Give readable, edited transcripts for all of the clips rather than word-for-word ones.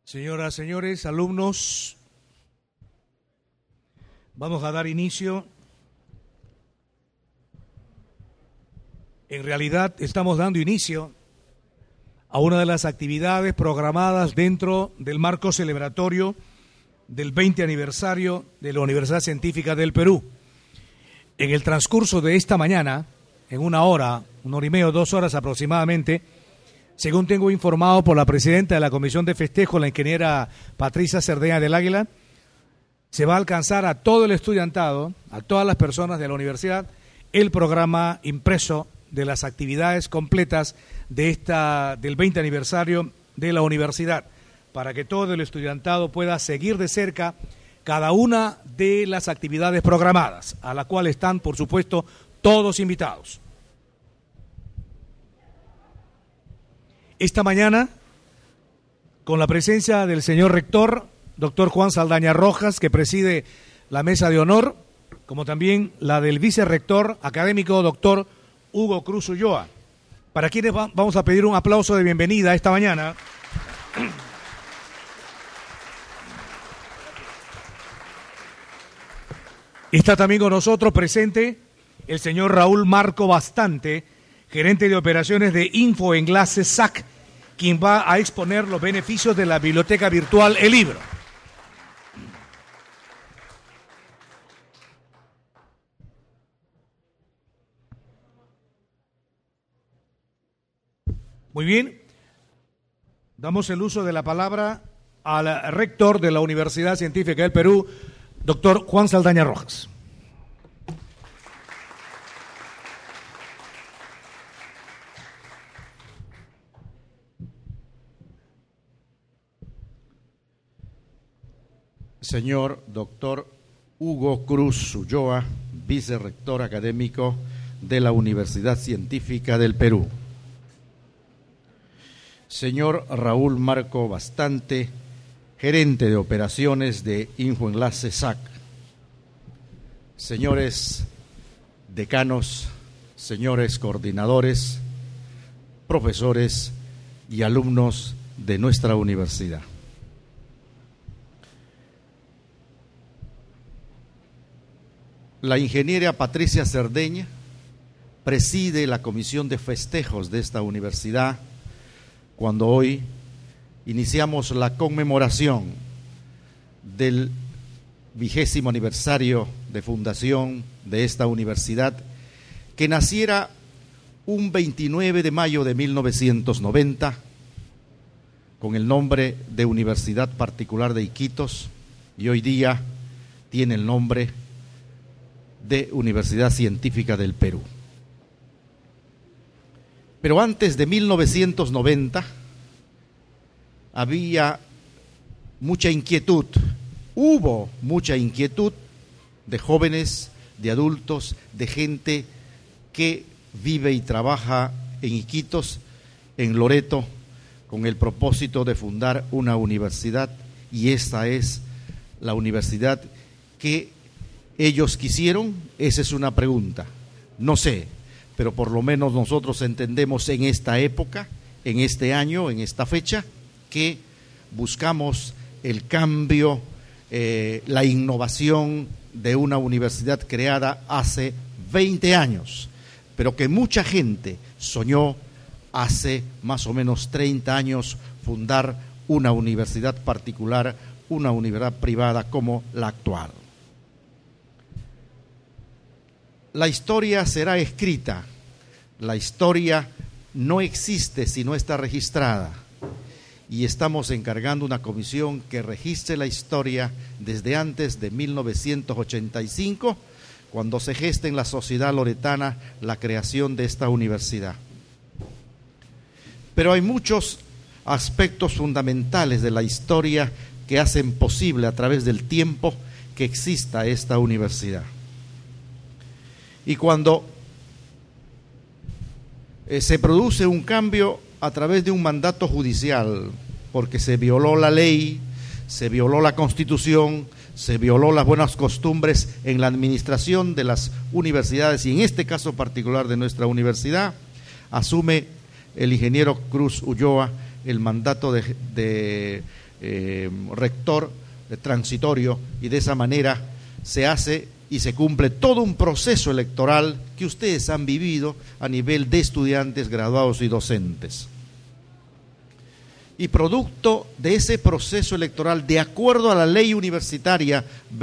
Señoras, señores, alumnos, vamos a dar inicio. En realidad estamos dando inicio a una de las actividades programadas dentro del marco celebratorio del 20 aniversario de la Universidad Científica del Perú. En el transcurso de esta mañana, en una hora y media, 2 horas aproximadamente, según tengo informado por la presidenta de la Comisión de Festejo, la ingeniera Patricia Cerdeña del Águila, se va a alcanzar a todo el estudiantado, a todas las personas de la universidad, el programa impreso de las actividades completas del 20 aniversario de la universidad, para que todo el estudiantado pueda seguir de cerca cada una de las actividades programadas, a la cual están, por supuesto, todos invitados. Esta mañana, con la presencia del señor rector, doctor Juan Saldaña Rojas, que preside la mesa de honor, como también la del vicerrector académico, doctor Hugo Cruz Ulloa, para quienes vamos a pedir un aplauso de bienvenida esta mañana. Está también con nosotros presente el señor Raúl Marco Bastante, gerente de operaciones de Infoenlace SAC, quien va a exponer los beneficios de la biblioteca virtual El Libro. Muy bien, damos el uso de la palabra al rector de la Universidad Científica del Perú, doctor Juan Saldaña Rojas. Señor doctor Hugo Cruz Ulloa, vicerrector académico de la Universidad Científica del Perú. Señor Raúl Marco Bastante, gerente de operaciones de Infoenlace SAC. Señores decanos, señores coordinadores, profesores y alumnos de nuestra universidad. La ingeniera Patricia Cerdeña preside la comisión de festejos de esta universidad cuando hoy iniciamos la conmemoración del 20º aniversario de fundación de esta universidad, que naciera un 29 de mayo de 1990 con el nombre de Universidad Particular de Iquitos y hoy día tiene el nombre de Universidad Científica del Perú. Pero antes de 1990 había mucha inquietud, hubo mucha inquietud de jóvenes, de adultos, de gente que vive y trabaja en Iquitos, en Loreto, con el propósito de fundar una universidad, y esta es la universidad que ellos quisieron. Esa es una pregunta, no sé, pero por lo menos nosotros entendemos en esta época, en este año, en esta fecha, que buscamos el cambio, la innovación de una universidad creada hace 20 años, pero que mucha gente soñó hace más o menos 30 años fundar una universidad particular, una universidad privada como la actual. La historia será escrita, la historia no existe si no está registrada, y estamos encargando una comisión que registre la historia desde antes de 1985, cuando se gesta en la sociedad loretana la creación de esta universidad. Pero hay muchos aspectos fundamentales de la historia que hacen posible a través del tiempo que exista esta universidad. Y cuando se produce un cambio a través de un mandato judicial, porque se violó la ley, se violó la Constitución, se violó las buenas costumbres en la administración de las universidades, y en este caso particular de nuestra universidad, asume el ingeniero Cruz Ulloa el mandato de rector transitorio, y de esa manera se hace y se cumple todo un proceso electoral que ustedes han vivido a nivel de estudiantes, graduados y docentes. Y producto de ese proceso electoral, de acuerdo a la ley universitaria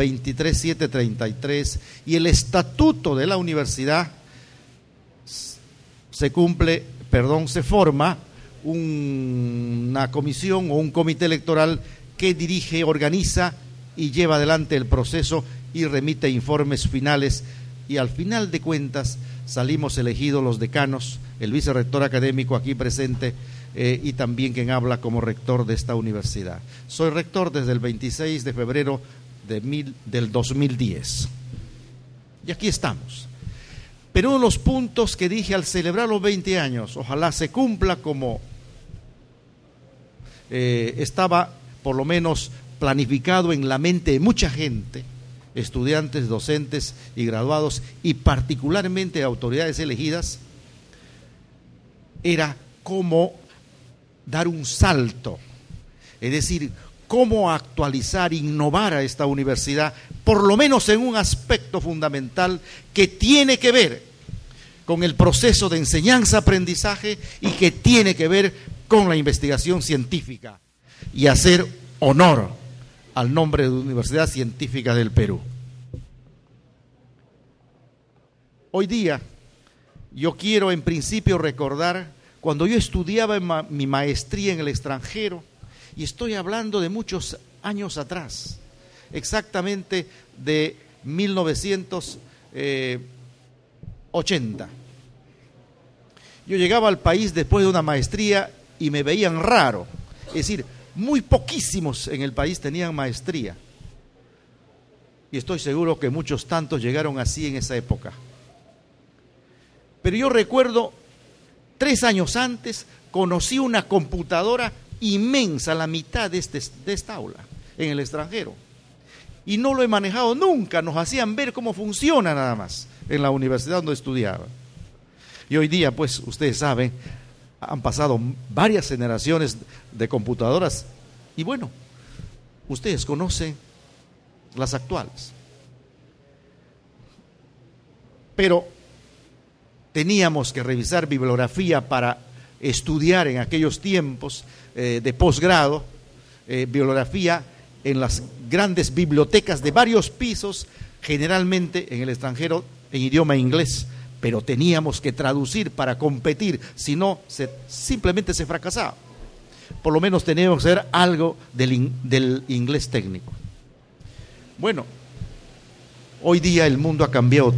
23733 y el estatuto de la universidad, se forma una comisión o un comité electoral que dirige, organiza y lleva adelante el proceso y remite informes finales, y al final de cuentas salimos elegidos los decanos, el vicerrector académico aquí presente, y también quien habla como rector de esta universidad. Soy rector desde el 26 de febrero del 2010. Y aquí estamos. Pero uno de los puntos que dije al celebrar los 20 años, ojalá se cumpla como estaba por lo menos planificado en la mente de mucha gente, estudiantes, docentes y graduados, y particularmente autoridades elegidas, era cómo dar un salto, es decir, cómo actualizar, innovar a esta universidad, por lo menos en un aspecto fundamental que tiene que ver con el proceso de enseñanza-aprendizaje y que tiene que ver con la investigación científica, y hacer honor al nombre de Universidad Científica del Perú. Hoy día yo quiero en principio recordar cuando yo estudiaba mi maestría en el extranjero, y estoy hablando de muchos años atrás, exactamente de 1980. Yo llegaba al país después de una maestría y me veían raro, es decir, muy poquísimos en el país tenían maestría, y estoy seguro que muchos tantos llegaron así en esa época. Pero yo recuerdo, 3 años antes, conocí una computadora inmensa, la mitad de esta aula, en el extranjero. Y no lo he manejado nunca, nos hacían ver cómo funciona nada más en la universidad donde estudiaba. Y hoy día, pues, ustedes saben, han pasado varias generaciones de computadoras y bueno, ustedes conocen las actuales. Pero teníamos que revisar bibliografía para estudiar en aquellos tiempos de posgrado, bibliografía en las grandes bibliotecas de varios pisos, generalmente en el extranjero en idioma inglés, pero teníamos que traducir para competir, si no, simplemente se fracasaba. Por lo menos teníamos que hacer algo del inglés técnico. Bueno, hoy día el mundo ha cambiado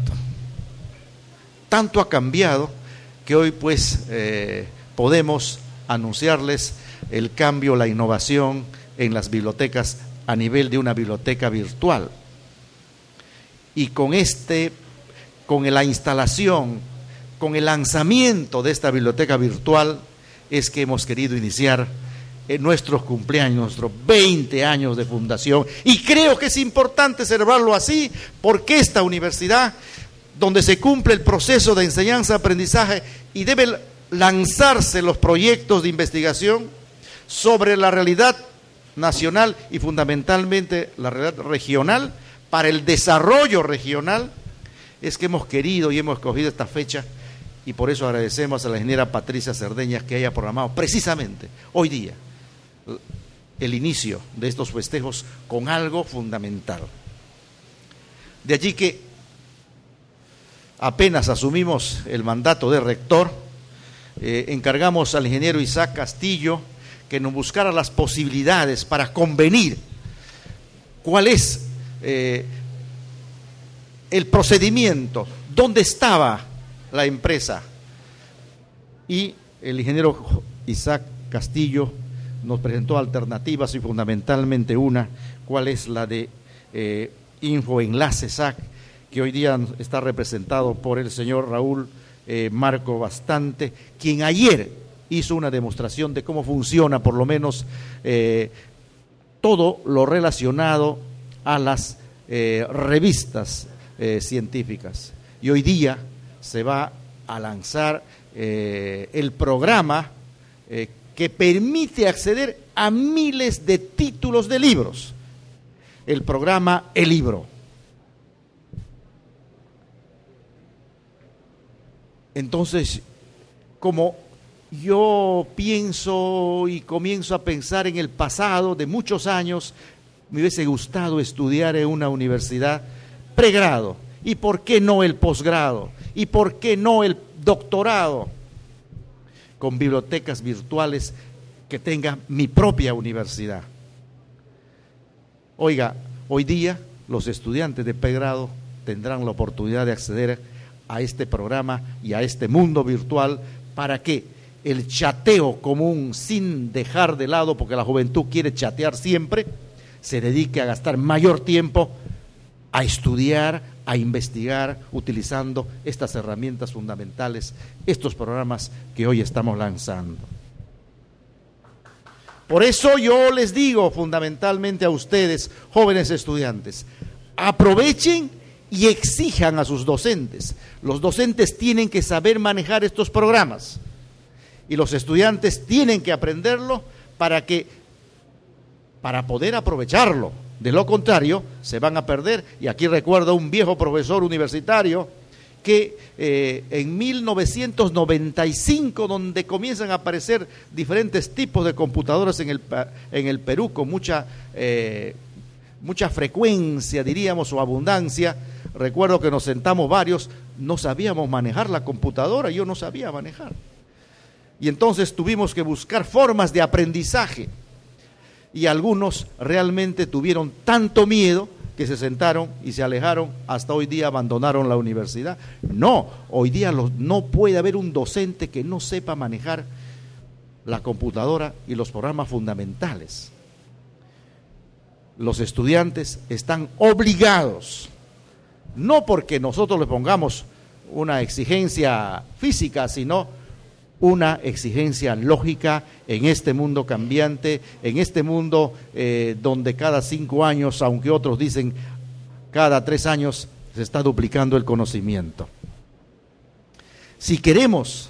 tanto ha cambiado que hoy pues podemos anunciarles el cambio, la innovación en las bibliotecas a nivel de una biblioteca virtual. Y con la instalación, con el lanzamiento de esta biblioteca virtual, es que hemos querido iniciar nuestros cumpleaños, nuestros 20 años de fundación. Y creo que es importante celebrarlo así, porque esta universidad, donde se cumple el proceso de enseñanza-aprendizaje y deben lanzarse los proyectos de investigación sobre la realidad nacional y fundamentalmente la realidad regional, para el desarrollo regional, es que hemos querido y hemos escogido esta fecha, y por eso agradecemos a la ingeniera Patricia Cerdeñas que haya programado precisamente hoy día el inicio de estos festejos con algo fundamental. De allí que apenas asumimos el mandato de rector, encargamos al ingeniero Isaac Castillo que nos buscara las posibilidades para convenir cuál es el procedimiento, dónde estaba la empresa. Y el ingeniero Isaac Castillo nos presentó alternativas y fundamentalmente una, cuál es la de Infoenlace SAC, que hoy día está representado por el señor Raúl Marco Bastante, quien ayer hizo una demostración de cómo funciona por lo menos todo lo relacionado a las revistas científicas. Y hoy día se va a lanzar el programa que permite acceder a miles de títulos de libros. El programa El Libro. Entonces, como yo pienso y comienzo a pensar en el pasado de muchos años, me hubiese gustado estudiar en una universidad pregrado. ¿Y por qué no el posgrado? ¿Y por qué no el doctorado? Con bibliotecas virtuales que tenga mi propia universidad. Oiga, hoy día los estudiantes de pregrado tendrán la oportunidad de acceder a este programa y a este mundo virtual para que el chateo común, sin dejar de lado, porque la juventud quiere chatear siempre, se dedique a gastar mayor tiempo a estudiar, a investigar, utilizando estas herramientas fundamentales, estos programas que hoy estamos lanzando. Por eso yo les digo fundamentalmente a ustedes, jóvenes estudiantes, aprovechen y exijan a sus docentes. Los docentes tienen que saber manejar estos programas y los estudiantes tienen que aprenderlo para poder aprovecharlo. De lo contrario, se van a perder. Y aquí recuerdo a un viejo profesor universitario que en 1995, donde comienzan a aparecer diferentes tipos de computadoras en el Perú con mucha frecuencia, diríamos, o abundancia, recuerdo que nos sentamos varios, no sabíamos manejar la computadora, yo no sabía manejar. Y entonces tuvimos que buscar formas de aprendizaje. Y algunos realmente tuvieron tanto miedo que se sentaron y se alejaron, hasta hoy día abandonaron la universidad. No, hoy día no puede haber un docente que no sepa manejar la computadora y los programas fundamentales. Los estudiantes están obligados, no porque nosotros les pongamos una exigencia física, sino una exigencia lógica en este mundo cambiante, en este mundo donde cada 5 años, aunque otros dicen cada 3 años, se está duplicando el conocimiento. Si queremos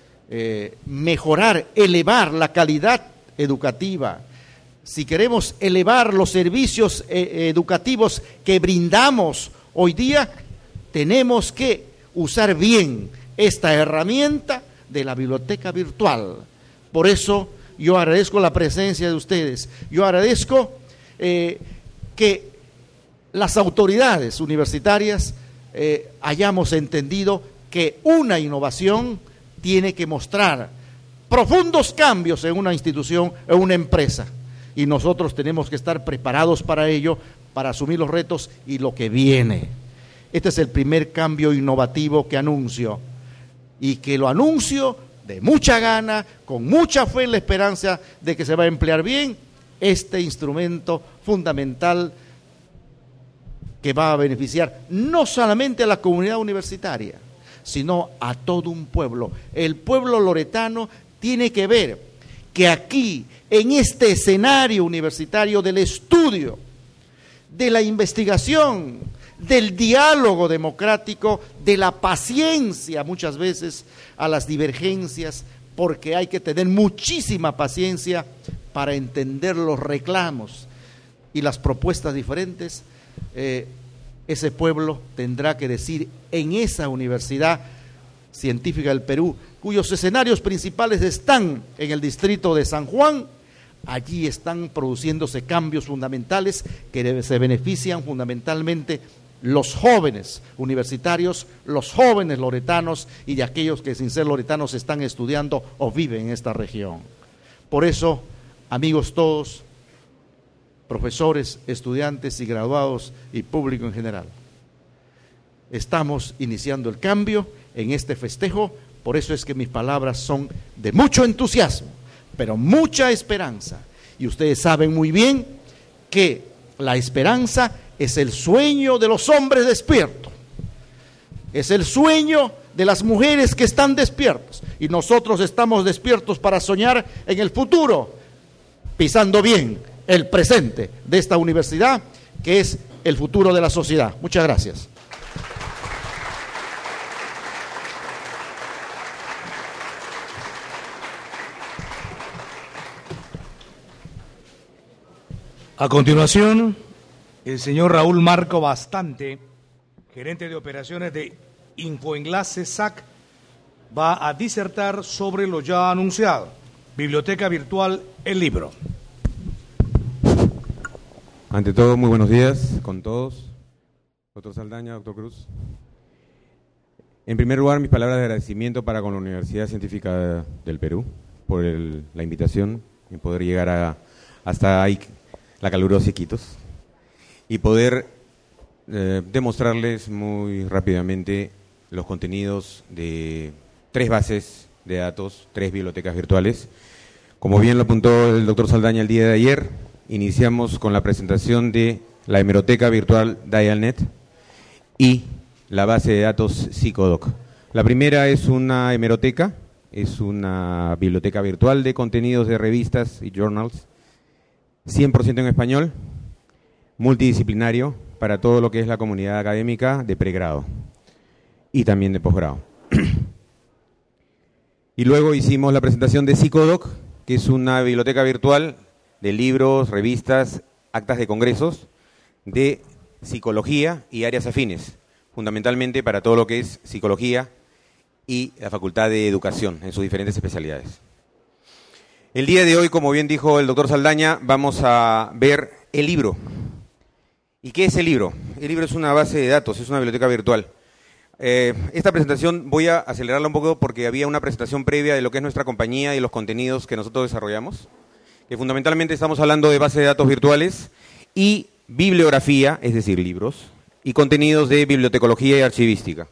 mejorar, elevar la calidad educativa, si queremos elevar los servicios educativos que brindamos hoy día, tenemos que usar bien esta herramienta de la biblioteca virtual. Por eso yo agradezco la presencia de ustedes. Yo agradezco que las autoridades universitarias hayamos entendido que una innovación tiene que mostrar profundos cambios en una institución, en una empresa. Y nosotros tenemos que estar preparados para ello, para asumir los retos y lo que viene. Este es el primer cambio innovativo que anuncio. Y que lo anuncio de mucha gana, con mucha fe en la esperanza de que se va a emplear bien este instrumento fundamental que va a beneficiar no solamente a la comunidad universitaria, sino a todo un pueblo. El pueblo loretano tiene que ver que aquí, en este escenario universitario del estudio, de la investigación, del diálogo democrático, de la paciencia muchas veces a las divergencias, porque hay que tener muchísima paciencia para entender los reclamos y las propuestas diferentes. Ese pueblo tendrá que decir en esa Universidad Científica del Perú, cuyos escenarios principales están en el distrito de San Juan. Allí están produciéndose cambios fundamentales que se benefician fundamentalmente los jóvenes universitarios, los jóvenes loretanos y de aquellos que sin ser loretanos están estudiando o viven en esta región. Por eso, amigos todos, profesores, estudiantes y graduados y público en general, estamos iniciando el cambio en este festejo. Por eso es que mis palabras son de mucho entusiasmo, pero mucha esperanza. Y ustedes saben muy bien que la esperanza es el sueño de los hombres despiertos, es el sueño de las mujeres que están despiertos, y nosotros estamos despiertos para soñar en el futuro, pisando bien el presente de esta universidad, que es el futuro de la sociedad. Muchas gracias. A continuación, el señor Raúl Marco Bastante, gerente de operaciones de Infoenlace SAC, va a disertar sobre lo ya anunciado. Biblioteca virtual, el libro. Ante todo, muy buenos días con todos. Doctor Saldaña, doctor Cruz. En primer lugar, mis palabras de agradecimiento para con la Universidad Científica del Perú por la invitación y poder llegar hasta ahí, la calurosa Iquitos, y poder demostrarles muy rápidamente los contenidos de 3 bases de datos, 3 bibliotecas virtuales. Como bien lo apuntó el doctor Saldaña el día de ayer, iniciamos con la presentación de la hemeroteca virtual Dialnet y la base de datos Psicodoc. La primera es una hemeroteca, es una biblioteca virtual de contenidos de revistas y journals, 100% en español, multidisciplinario para todo lo que es la comunidad académica de pregrado y también de posgrado. Y luego hicimos la presentación de Psicodoc, que es una biblioteca virtual de libros, revistas, actas de congresos, de psicología y áreas afines, fundamentalmente para todo lo que es psicología y la Facultad de Educación en sus diferentes especialidades. El día de hoy, como bien dijo el doctor Saldaña, vamos a ver el libro. ¿Y qué es el libro? El libro es una base de datos, es una biblioteca virtual. Esta presentación voy a acelerarla un poco porque había una presentación previa de lo que es nuestra compañía y los contenidos que nosotros desarrollamos, que fundamentalmente estamos hablando de base de datos virtuales y bibliografía, es decir, libros, y contenidos de bibliotecología y archivística.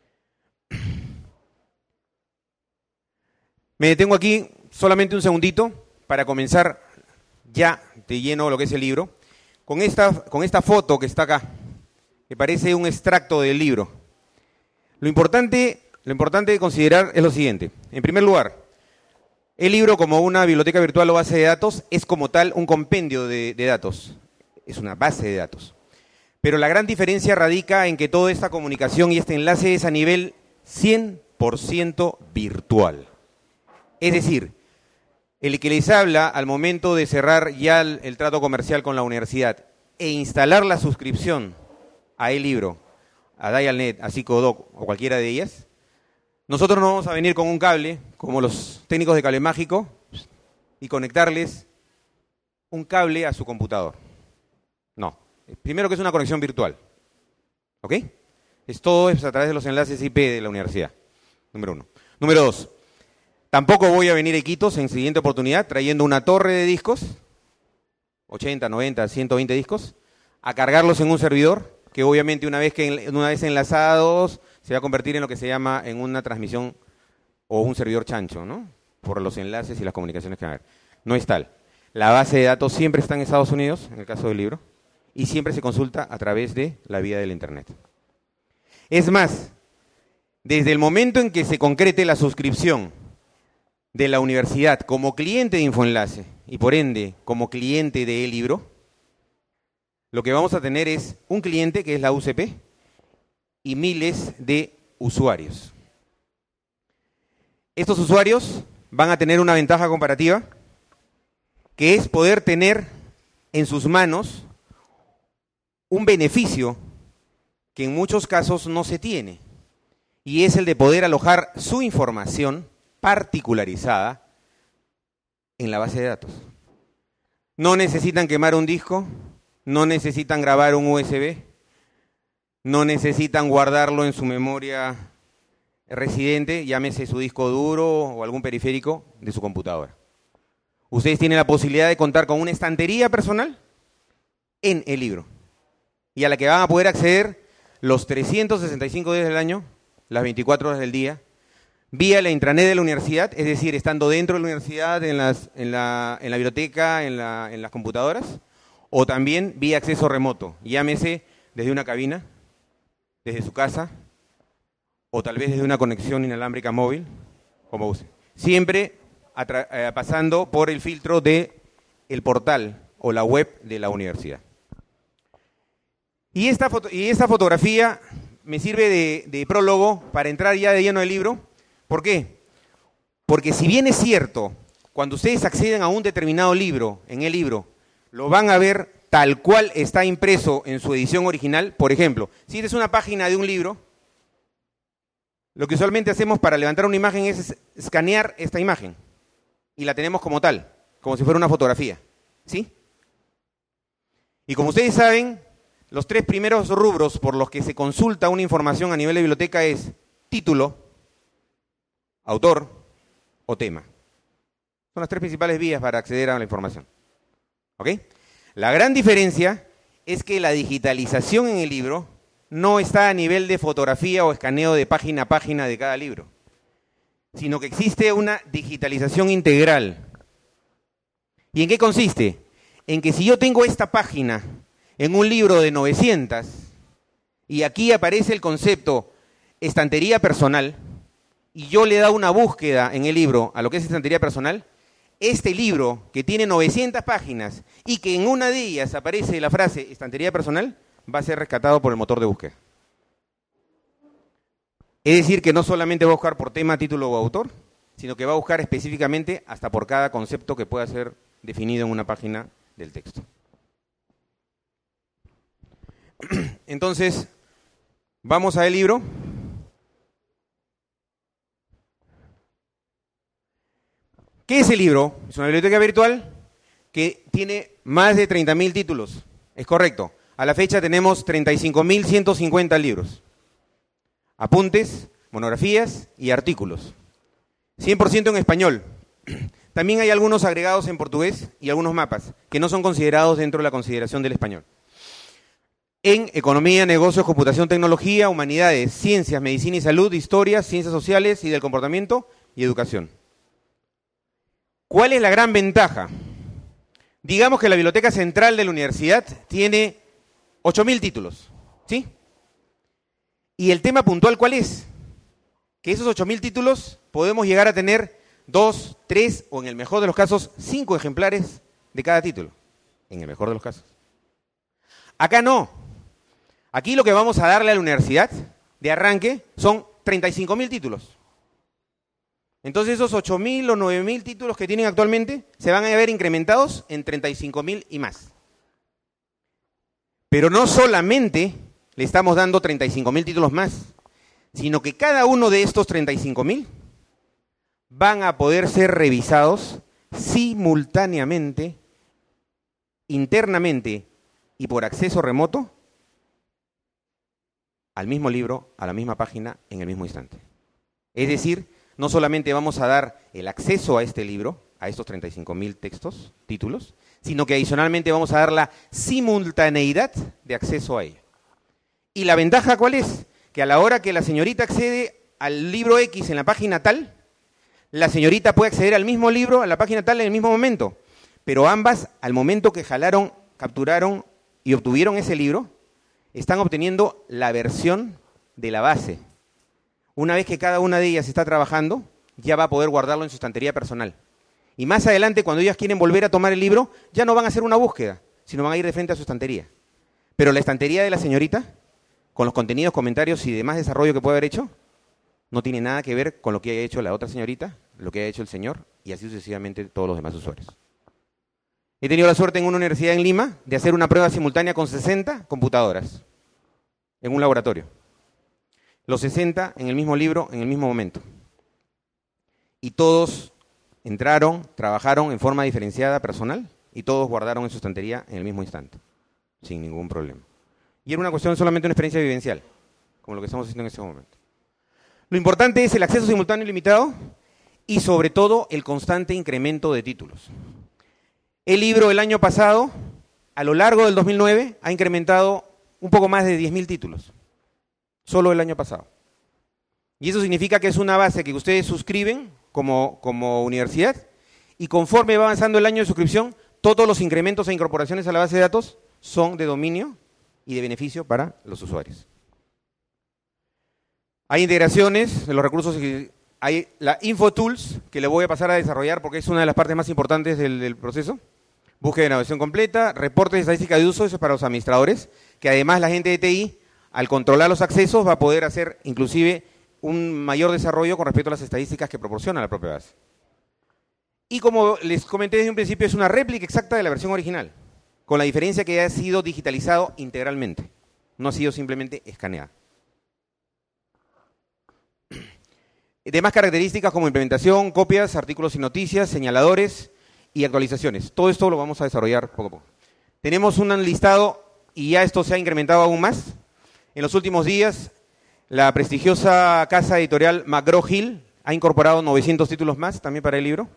Me detengo aquí solamente un segundito para comenzar ya de lleno lo que es el libro, con esta foto que está acá, que parece un extracto del libro. Lo importante de considerar es lo siguiente. En primer lugar, el libro como una biblioteca virtual o base de datos es como tal un compendio de datos, es una base de datos. Pero la gran diferencia radica en que toda esta comunicación y este enlace es a nivel 100% virtual. Es decir, el que les habla al momento de cerrar ya el trato comercial con la universidad e instalar la suscripción a el libro, a Dialnet, a Psicodoc o cualquiera de ellas, nosotros no vamos a venir con un cable, como los técnicos de cable mágico, y conectarles un cable a su computador. No. Primero que es una conexión virtual. ¿Ok? Todo es a través de los enlaces IP de la universidad. Número 1. Número 2. Tampoco voy a venir a Iquitos en siguiente oportunidad trayendo una torre de discos, 80, 90, 120 discos, a cargarlos en un servidor, que obviamente una vez enlazados se va a convertir en lo que se llama en una transmisión o un servidor chancho, ¿no? Por los enlaces y las comunicaciones que van a haber. No es tal. La base de datos siempre está en Estados Unidos, en el caso del libro, y siempre se consulta a través de la vía del Internet. Es más, desde el momento en que se concrete la suscripción de la universidad como cliente de Infoenlace y por ende como cliente de el libro, lo que vamos a tener es un cliente que es la UCP y miles de usuarios. Estos usuarios van a tener una ventaja comparativa, que es poder tener en sus manos un beneficio que en muchos casos no se tiene, y es el de poder alojar su información particularizada en la base de datos. No necesitan quemar un disco, no necesitan grabar un USB, no necesitan guardarlo en su memoria residente, llámese su disco duro o algún periférico de su computadora. Ustedes tienen la posibilidad de contar con una estantería personal en el libro, y a la que van a poder acceder los 365 días del año, las 24 horas del día, vía la intranet de la universidad, es decir, estando dentro de la universidad, en la biblioteca, en las computadoras, o también vía acceso remoto, llámese desde una cabina, desde su casa, o tal vez desde una conexión inalámbrica móvil, como use. Siempre pasando por el filtro del portal o la web de la universidad. Y esta fotografía me sirve de prólogo para entrar ya de lleno al libro. ¿Por qué? Porque si bien es cierto, cuando ustedes acceden a un determinado libro, en el libro, lo van a ver tal cual está impreso en su edición original. Por ejemplo, si esta es una página de un libro, lo que usualmente hacemos para levantar una imagen es escanear esta imagen y la tenemos como tal, como si fuera una fotografía, ¿sí? Y como ustedes saben, los 3 primeros rubros por los que se consulta una información a nivel de biblioteca es título, autor o tema. Son las 3 principales vías para acceder a la información. ¿Ok? La gran diferencia es que la digitalización en el libro no está a nivel de fotografía o escaneo de página a página de cada libro, sino que existe una digitalización integral. ¿Y en qué consiste? En que si yo tengo esta página en un libro de 900 y aquí aparece el concepto estantería personal y yo le he dado una búsqueda en el libro a lo que es estantería personal, este libro que tiene 900 páginas y que en una de ellas aparece la frase estantería personal va a ser rescatado por el motor de búsqueda. Es decir, que no solamente va a buscar por tema, título o autor, sino que va a buscar específicamente hasta por cada concepto que pueda ser definido en una página del texto. Entonces, vamos al libro. ¿Qué es el libro? Es una biblioteca virtual que tiene más de 30.000 títulos. Es correcto. A la fecha tenemos 35.150 libros. Apuntes, monografías y artículos. 100% en español. También hay algunos agregados en portugués y algunos mapas que no son considerados dentro de la consideración del español. En economía, negocios, computación, tecnología, humanidades, ciencias, medicina y salud, historia, ciencias sociales y del comportamiento y educación. ¿Cuál es la gran ventaja? Digamos que la biblioteca central de la universidad tiene 8.000 títulos, ¿sí? ¿Y el tema puntual cuál es? Que esos 8.000 títulos podemos llegar a tener 2, 3 o en el mejor de los casos 5 ejemplares de cada título, en el mejor de los casos. Acá no. Aquí lo que vamos a darle a la universidad de arranque son 35.000 títulos. Entonces esos 8.000 o 9.000 títulos que tienen actualmente se van a ver incrementados en 35.000 y más. Pero no solamente le estamos dando 35.000 títulos más, sino que cada uno de estos 35.000 van a poder ser revisados simultáneamente, internamente y por acceso remoto al mismo libro, a la misma página, en el mismo instante. Es decir, no solamente vamos a dar el acceso a este libro, a estos 35.000 textos, títulos, sino que adicionalmente vamos a dar la simultaneidad de acceso a ello. ¿Y la ventaja cuál es? Que a la hora que la señorita accede al libro X en la página tal, la señorita puede acceder al mismo libro, a la página tal, en el mismo momento. Pero ambas, al momento que jalaron, capturaron y obtuvieron ese libro, están obteniendo la versión de la base. Una vez que cada una de ellas está trabajando, ya va a poder guardarlo en su estantería personal. Y más adelante, cuando ellas quieren volver a tomar el libro, ya no van a hacer una búsqueda, sino van a ir de frente a su estantería. Pero la estantería de la señorita, con los contenidos, comentarios y demás desarrollo que puede haber hecho, no tiene nada que ver con lo que haya hecho la otra señorita, lo que haya hecho el señor, y así sucesivamente todos los demás usuarios. He tenido la suerte en una universidad en Lima de hacer una prueba simultánea con 60 computadoras en un laboratorio. Los 60 en el mismo libro, en el mismo momento. Y todos entraron, trabajaron en forma diferenciada, personal, y todos guardaron en su estantería en el mismo instante, sin ningún problema. Y era una cuestión solamente una experiencia vivencial, como lo que estamos haciendo en este momento. Lo importante es el acceso simultáneo y limitado y sobre todo el constante incremento de títulos. El libro el año pasado, a lo largo del 2009, ha incrementado un poco más de 10.000 títulos, solo el año pasado. Y eso significa que es una base que ustedes suscriben como universidad y conforme va avanzando el año de suscripción, todos los incrementos e incorporaciones a la base de datos son de dominio y de beneficio para los usuarios. Hay integraciones de los recursos, hay la InfoTools, que le voy a pasar a desarrollar porque es una de las partes más importantes del proceso. Búsqueda de navegación completa, reportes de estadística de uso, eso es para los administradores, que además la gente de TI, al controlar los accesos, va a poder hacer inclusive un mayor desarrollo con respecto a las estadísticas que proporciona la propia base. Y como les comenté desde un principio, es una réplica exacta de la versión original. con la diferencia que ha sido digitalizado integralmente, no ha sido simplemente escaneado. Demás características como implementación, copias, artículos y noticias, señaladores y actualizaciones. Todo esto lo vamos a desarrollar poco a poco. Tenemos un listado y ya esto se ha incrementado aún más. En los últimos días, la prestigiosa casa editorial McGraw-Hill ha incorporado 900 títulos más también para el libro.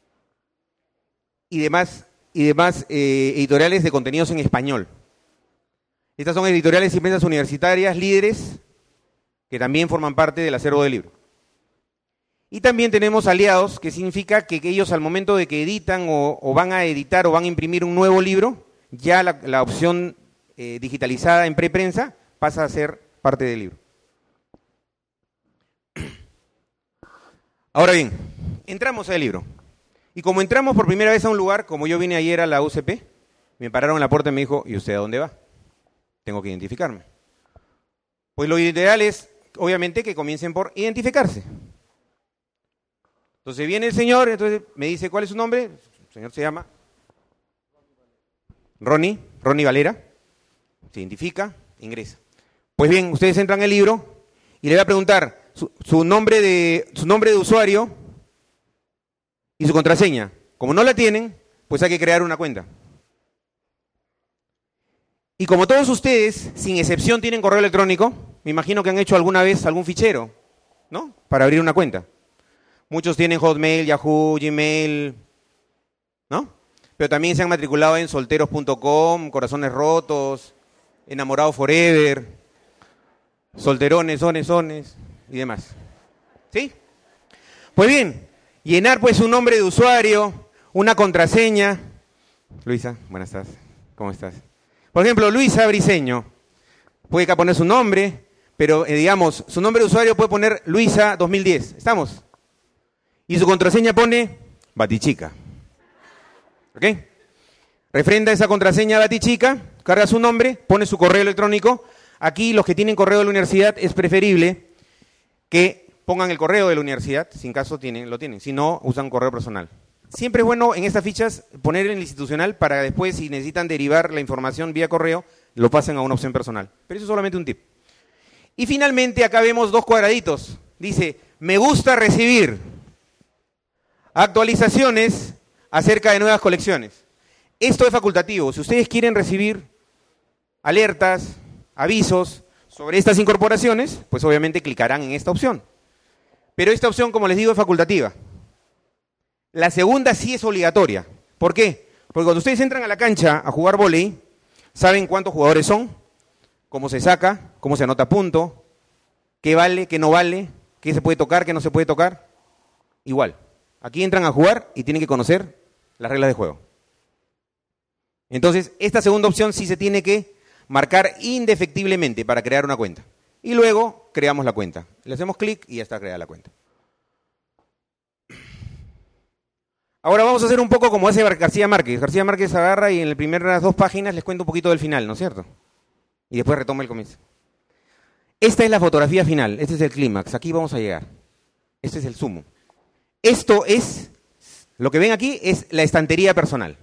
Y demás editoriales de contenidos en español. Estas son editoriales y empresas universitarias líderes que también forman parte del acervo del libro. Y también tenemos aliados, que significa que ellos al momento de que editan o van a editar o van a imprimir un nuevo libro, ya la opción digitalizada en preprensa pasa a ser parte del libro. Ahora bien, entramos al libro. Y como entramos por primera vez a un lugar, como yo vine ayer a la UCP, me pararon en la puerta y me dijo, ¿y usted a dónde va? Tengo que identificarme. Pues lo ideal es, obviamente, que comiencen por identificarse. Entonces viene el señor, entonces me dice, ¿cuál es su nombre? El señor se llama Ronnie Valera. Se identifica, ingresa. Pues bien, ustedes entran al libro y le voy a preguntar su nombre de usuario y su contraseña. Como no la tienen, pues hay que crear una cuenta. Y como todos ustedes, sin excepción, tienen correo electrónico, me imagino que han hecho alguna vez algún fichero, ¿no? Para abrir una cuenta. Muchos tienen Hotmail, Yahoo, Gmail, ¿no? Pero también se han matriculado en solteros.com, Corazones Rotos, Enamorados Forever, Solterones, Ones y demás. ¿Sí? Pues bien, llenar pues un nombre de usuario, una contraseña. Luisa, buenas tardes. ¿Cómo estás? Por ejemplo, Luisa Briceño. Puede acá poner su nombre, pero digamos, su nombre de usuario puede poner Luisa 2010. ¿Estamos? Y su contraseña pone Batichica. ¿Ok? Refrenda esa contraseña Batichica, carga su nombre, pone su correo electrónico. Aquí los que tienen correo de la universidad es preferible que pongan el correo de la universidad, si en caso lo tienen, si no, usan correo personal. Siempre es bueno en estas fichas poner el institucional para después, si necesitan derivar la información vía correo, lo pasen a una opción personal. Pero eso es solamente un tip. Y finalmente acá vemos dos cuadraditos. Dice, me gusta recibir actualizaciones acerca de nuevas colecciones. Esto es facultativo. Si ustedes quieren recibir alertas, avisos sobre estas incorporaciones, pues obviamente clicarán en esta opción. Pero esta opción, como les digo, es facultativa. La segunda sí es obligatoria. ¿Por qué? Porque cuando ustedes entran a la cancha a jugar vóley, saben cuántos jugadores son, cómo se saca, cómo se anota punto, qué vale, qué no vale, qué se puede tocar, qué no se puede tocar. Igual. Aquí entran a jugar y tienen que conocer las reglas de juego. Entonces, esta segunda opción sí se tiene que marcar indefectiblemente para crear una cuenta. Y luego creamos la cuenta. Le hacemos clic y ya está creada la cuenta. Ahora vamos a hacer un poco como hace García Márquez. García Márquez agarra y en las primeras 2 páginas les cuento un poquito del final, ¿no es cierto? Y después retoma el comienzo. Esta es la fotografía final, este es el clímax, aquí vamos a llegar. Este es el sumo. Esto es, lo que ven aquí es la estantería personal.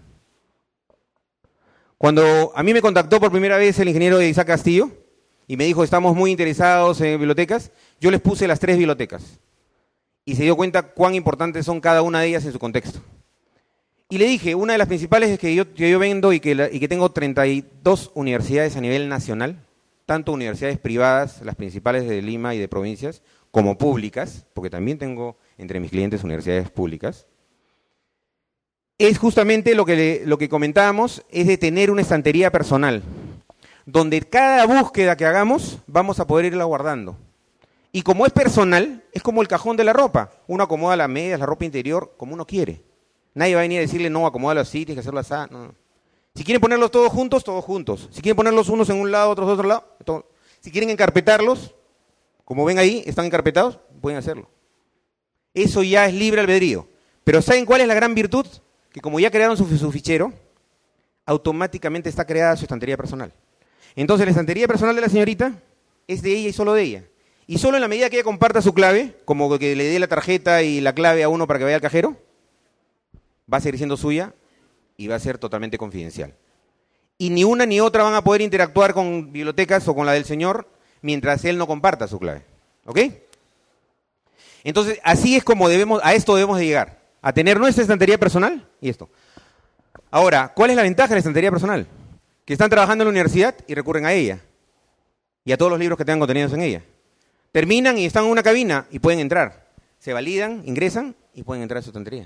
Cuando a mí me contactó por primera vez el ingeniero Isaac Castillo y me dijo, estamos muy interesados en bibliotecas, yo les puse las 3 bibliotecas. Y se dio cuenta cuán importantes son cada una de ellas en su contexto. Y le dije, una de las principales es que yo vendo y que tengo 32 universidades a nivel nacional, tanto universidades privadas, las principales de Lima y de provincias, como públicas, porque también tengo entre mis clientes universidades públicas. Es justamente lo que comentábamos, es de tener una estantería personal, donde cada búsqueda que hagamos vamos a poder irla guardando. Y como es personal, es como el cajón de la ropa. Uno acomoda las medias, la ropa interior, como uno quiere. Nadie va a venir a decirle, no, acomódalo así, tienes que hacerlo así. No. Si quieren ponerlos todos juntos, todos juntos. Si quieren ponerlos unos en un lado, otros en otro lado. Todo. Si quieren encarpetarlos, como ven ahí, están encarpetados, pueden hacerlo. Eso ya es libre albedrío. Pero ¿saben cuál es la gran virtud? Que como ya crearon su fichero, automáticamente está creada su estantería personal. Entonces la estantería personal de la señorita es de ella y solo de ella. Y solo en la medida que ella comparta su clave, como que le dé la tarjeta y la clave a uno para que vaya al cajero, va a seguir siendo suya y va a ser totalmente confidencial. y ni una ni otra van a poder interactuar con bibliotecas o con la del señor mientras él no comparta su clave. ¿Ok? Entonces, así es como a esto debemos de llegar, a tener nuestra estantería personal y esto. Ahora, ¿cuál es la ventaja de la estantería personal? Que están trabajando en la universidad y recurren a ella y a todos los libros que tengan contenidos en ella. Terminan y están en una cabina y pueden entrar. Se validan, ingresan y pueden entrar a su estantería.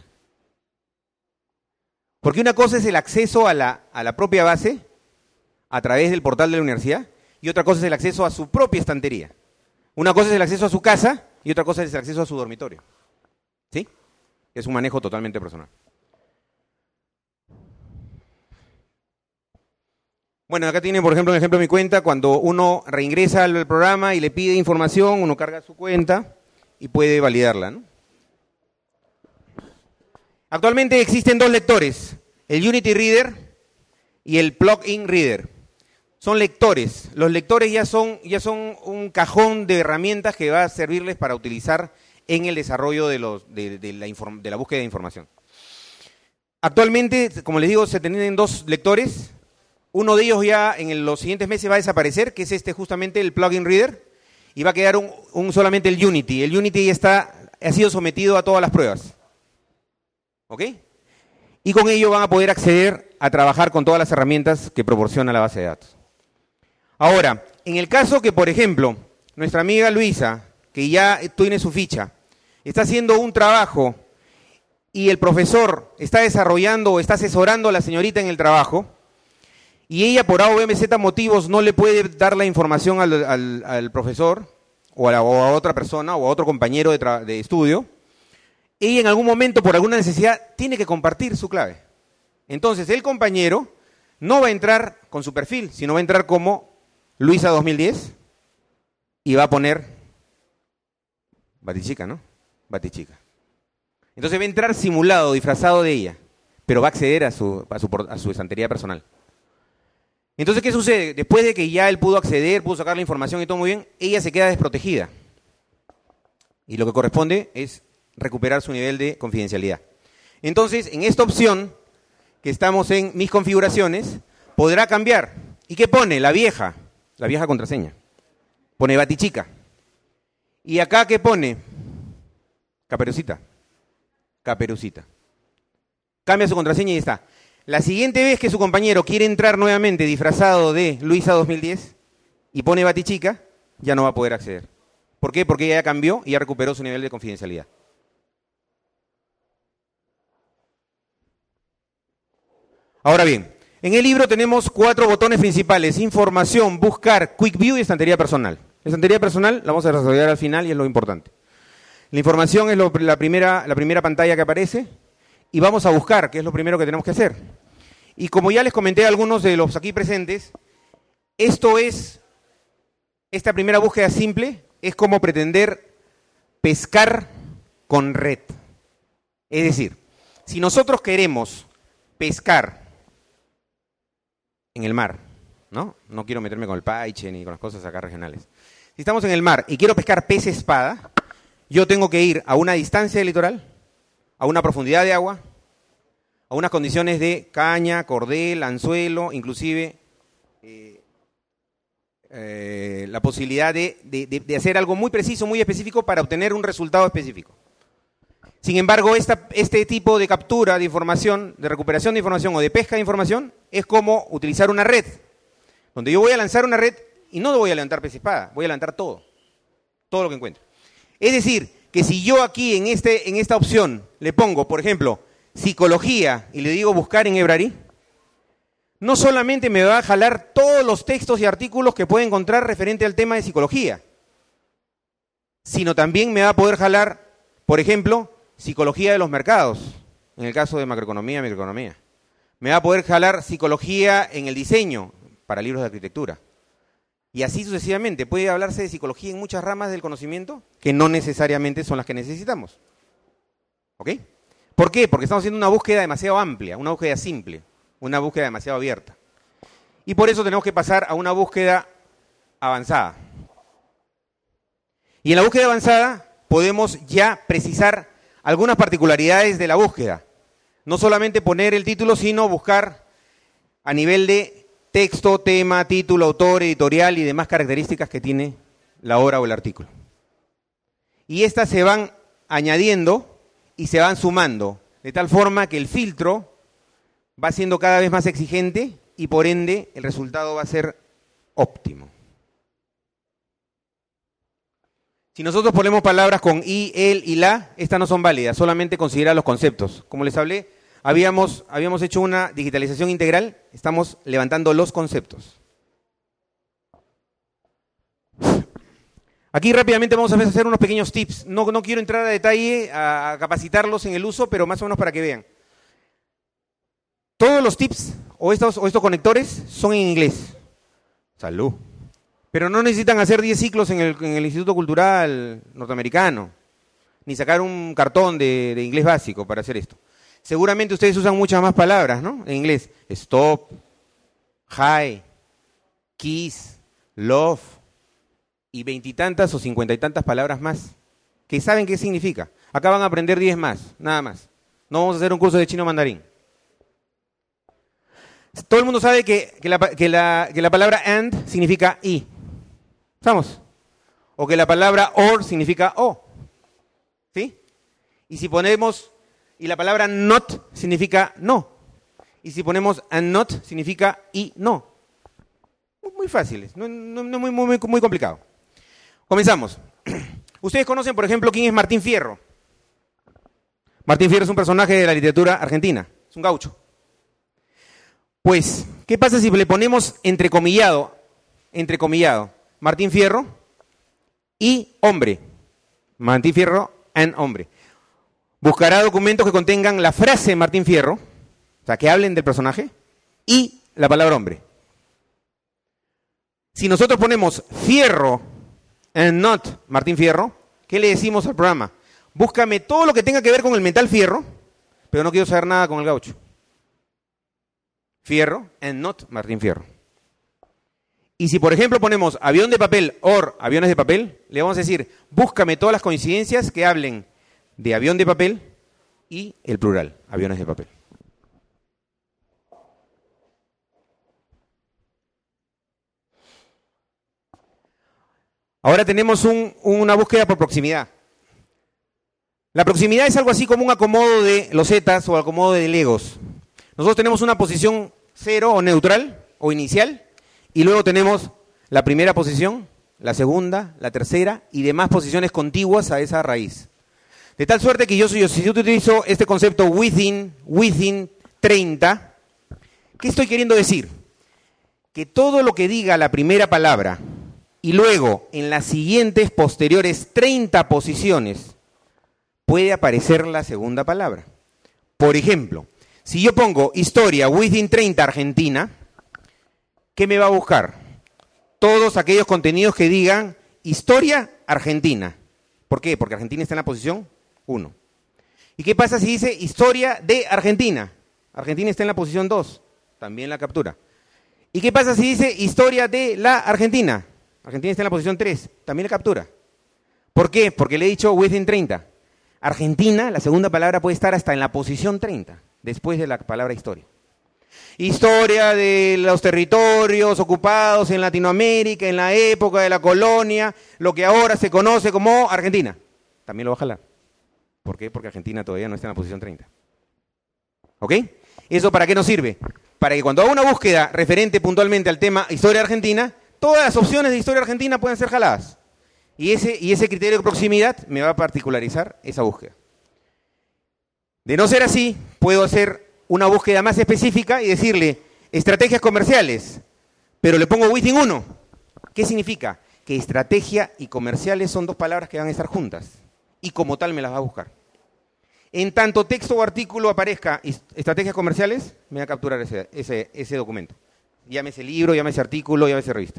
Porque una cosa es el acceso a la propia base a través del portal de la universidad y otra cosa es el acceso a su propia estantería. Una cosa es el acceso a su casa y otra cosa es el acceso a su dormitorio. ¿Sí? Es un manejo totalmente personal. Bueno, acá tiene, por ejemplo, un ejemplo de mi cuenta. Cuando uno reingresa al programa y le pide información, uno carga su cuenta y puede validarla, ¿no? Actualmente existen dos lectores, el Unity Reader y el Plug-in Reader. Son lectores. Los lectores ya son un cajón de herramientas que va a servirles para utilizar en el desarrollo de la búsqueda de información. Actualmente, como les digo, se tienen dos lectores. Uno de ellos ya en los siguientes meses va a desaparecer, que es justamente el Plug-in Reader, y va a quedar solamente el Unity. El Unity ya ha sido sometido a todas las pruebas. ¿Ok? Y con ello van a poder acceder a trabajar con todas las herramientas que proporciona la base de datos. Ahora, en el caso que, por ejemplo, nuestra amiga Luisa, que ya tiene su ficha, está haciendo un trabajo y el profesor está desarrollando o está asesorando a la señorita en el trabajo, y ella por A o B, M, Z motivos no le puede dar la información al profesor o a otra persona o a otro compañero de estudio, ella en algún momento, por alguna necesidad, tiene que compartir su clave. Entonces, el compañero no va a entrar con su perfil, sino va a entrar como Luisa 2010 y va a poner Batichica, ¿no? Batichica. Entonces va a entrar simulado, disfrazado de ella, pero va a acceder a su estantería personal. Entonces, ¿qué sucede? Después de que ya él pudo acceder, pudo sacar la información y todo muy bien, ella se queda desprotegida. Y lo que corresponde es recuperar su nivel de confidencialidad. Entonces, en esta opción, que estamos en mis configuraciones, podrá cambiar. ¿Y qué pone? La vieja contraseña. Pone Batichica. ¿Y acá qué pone? Caperucita. Cambia su contraseña y ya está. La siguiente vez que su compañero quiere entrar nuevamente disfrazado de Luisa 2010 y pone Batichica, ya no va a poder acceder. ¿Por qué? Porque ella ya cambió y ya recuperó su nivel de confidencialidad. Ahora bien, en el libro tenemos 4 botones principales: información, buscar, quick view y estantería personal. La estantería personal la vamos a desarrollar al final y es lo importante. La información es la primera pantalla que aparece y vamos a buscar, que es lo primero que tenemos que hacer. Y como ya les comenté a algunos de los aquí presentes, esta primera búsqueda simple es como pretender pescar con red. Es decir, si nosotros queremos pescar en el mar, ¿no? No quiero meterme con el paiche ni con las cosas acá regionales. Si estamos en el mar y quiero pescar pez espada, yo tengo que ir a una distancia del litoral, a una profundidad de agua, a unas condiciones de caña, cordel, anzuelo, inclusive la posibilidad de hacer algo muy preciso, muy específico para obtener un resultado específico. Sin embargo, este tipo de captura de información, de recuperación de información o de pesca de información, es como utilizar una red, donde yo voy a lanzar una red y no voy a levantar pez espada, voy a levantar todo lo que encuentre. Es decir, que si yo aquí en esta opción le pongo, por ejemplo, psicología y le digo buscar en Ebrari, no solamente me va a jalar todos los textos y artículos que puede encontrar referente al tema de psicología, sino también me va a poder jalar, por ejemplo, psicología de los mercados, en el caso de macroeconomía, microeconomía. Me va a poder jalar psicología en el diseño, para libros de arquitectura. Y así sucesivamente. Puede hablarse de psicología en muchas ramas del conocimiento que no necesariamente son las que necesitamos. ¿Ok? ¿Por qué? Porque estamos haciendo una búsqueda demasiado amplia, una búsqueda simple, una búsqueda demasiado abierta. Y por eso tenemos que pasar a una búsqueda avanzada. Y en la búsqueda avanzada podemos ya precisar algunas particularidades de la búsqueda. No solamente poner el título, sino buscar a nivel de texto, tema, título, autor, editorial y demás características que tiene la obra o el artículo. Y estas se van añadiendo y se van sumando, de tal forma que el filtro va siendo cada vez más exigente y por ende el resultado va a ser óptimo. Si nosotros ponemos palabras con y, el y la, estas no son válidas, solamente considera los conceptos. Como les hablé, habíamos hecho una digitalización integral, estamos levantando los conceptos. Aquí rápidamente vamos a hacer unos pequeños tips. No quiero entrar a detalle, a capacitarlos en el uso, pero más o menos para que vean. Todos los tips o estos conectores son en inglés. Salud. Pero no necesitan hacer 10 ciclos en el Instituto Cultural norteamericano, ni sacar un cartón de inglés básico para hacer esto. Seguramente ustedes usan muchas más palabras, ¿no? En inglés. Stop, hi, kiss, love, y 20 y tantas o 50 y tantas palabras más, que saben qué significa. Acá van a aprender 10 más, nada más. No vamos a hacer un curso de chino mandarín. Todo el mundo sabe que la palabra and significa y. ¿Estamos? O que la palabra or significa o. ¿Sí? Y si ponemos, y la palabra not significa no. Y si ponemos and not significa y no. Muy fáciles, no muy complicado. Comenzamos. Ustedes conocen, por ejemplo, quién es Martín Fierro. Martín Fierro es un personaje de la literatura argentina, es un gaucho. Pues, ¿qué pasa si le ponemos entrecomillado, Martín Fierro y hombre? Martín Fierro and hombre. Buscará documentos que contengan la frase Martín Fierro, o sea, que hablen del personaje, y la palabra hombre. Si nosotros ponemos Fierro and not Martín Fierro, ¿qué le decimos al programa? Búscame todo lo que tenga que ver con el metal fierro, pero no quiero saber nada con el gaucho. Fierro and not Martín Fierro. Y si, por ejemplo, ponemos avión de papel or aviones de papel, le vamos a decir, búscame todas las coincidencias que hablen de avión de papel y el plural, aviones de papel. Ahora tenemos una búsqueda por proximidad. La proximidad es algo así como un acomodo de losetas o acomodo de legos. Nosotros tenemos una posición cero o neutral o inicial y luego tenemos la primera posición, la segunda, la tercera y demás posiciones contiguas a esa raíz. De tal suerte que si yo utilizo este concepto within 30, ¿qué estoy queriendo decir? Que todo lo que diga la primera palabra y luego en las siguientes posteriores 30 posiciones puede aparecer la segunda palabra. Por ejemplo, si yo pongo historia within 30 Argentina, ¿qué me va a buscar? Todos aquellos contenidos que digan historia Argentina. ¿Por qué? Porque Argentina está en la posición 1. ¿Y qué pasa si dice historia de Argentina? Argentina está en la posición 2. También la captura. ¿Y qué pasa si dice historia de la Argentina? Argentina está en la posición 3. También la captura. ¿Por qué? Porque le he dicho within 30. Argentina, la segunda palabra puede estar hasta en la posición 30, después de la palabra historia. Historia de los territorios ocupados en Latinoamérica, en la época de la colonia, lo que ahora se conoce como Argentina. También lo va a jalar. ¿Por qué? Porque Argentina todavía no está en la posición 30. ¿Ok? ¿Eso para qué nos sirve? Para que cuando haga una búsqueda referente puntualmente al tema historia argentina, todas las opciones de historia argentina pueden ser jaladas. Y ese criterio de proximidad me va a particularizar esa búsqueda. De no ser así, puedo hacer una búsqueda más específica y decirle estrategias comerciales, pero le pongo within 1. ¿Qué significa? Que estrategia y comerciales son dos palabras que van a estar juntas y como tal me las va a buscar. En tanto texto o artículo aparezca estrategias comerciales, me va a capturar ese documento. Llámese libro, llámese artículo, llámese revista.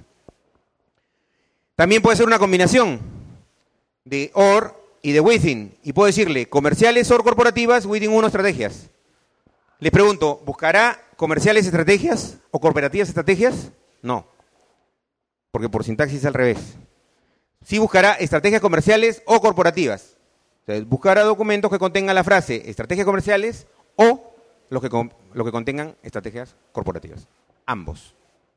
También puede ser una combinación de or y de within. Y puedo decirle comerciales or corporativas, within 1 estrategias. Les pregunto, ¿buscará comerciales estrategias o corporativas estrategias? No, porque por sintaxis es al revés. Sí buscará estrategias comerciales o corporativas. Entonces, buscará documentos que contengan la frase estrategias comerciales o los que contengan estrategias corporativas. Ambos.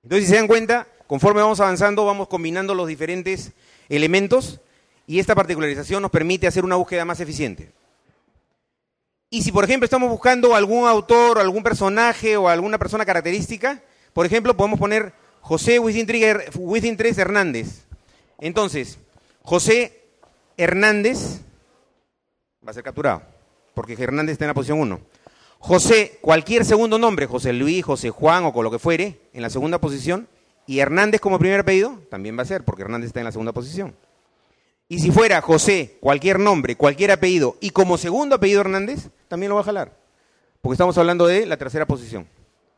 Entonces, si se dan cuenta, conforme vamos avanzando, vamos combinando los diferentes elementos y esta particularización nos permite hacer una búsqueda más eficiente. Y si, por ejemplo, estamos buscando algún autor, algún personaje o alguna persona característica, por ejemplo, podemos poner José Within3 Hernández. Entonces, José Hernández va a ser capturado, porque Hernández está en la posición 1. José, cualquier segundo nombre, José Luis, José Juan o con lo que fuere, en la segunda posición, y Hernández como primer apellido, también va a ser, porque Hernández está en la segunda posición. Y si fuera José, cualquier nombre, cualquier apellido, y como segundo apellido Hernández, también lo va a jalar, porque estamos hablando de la tercera posición.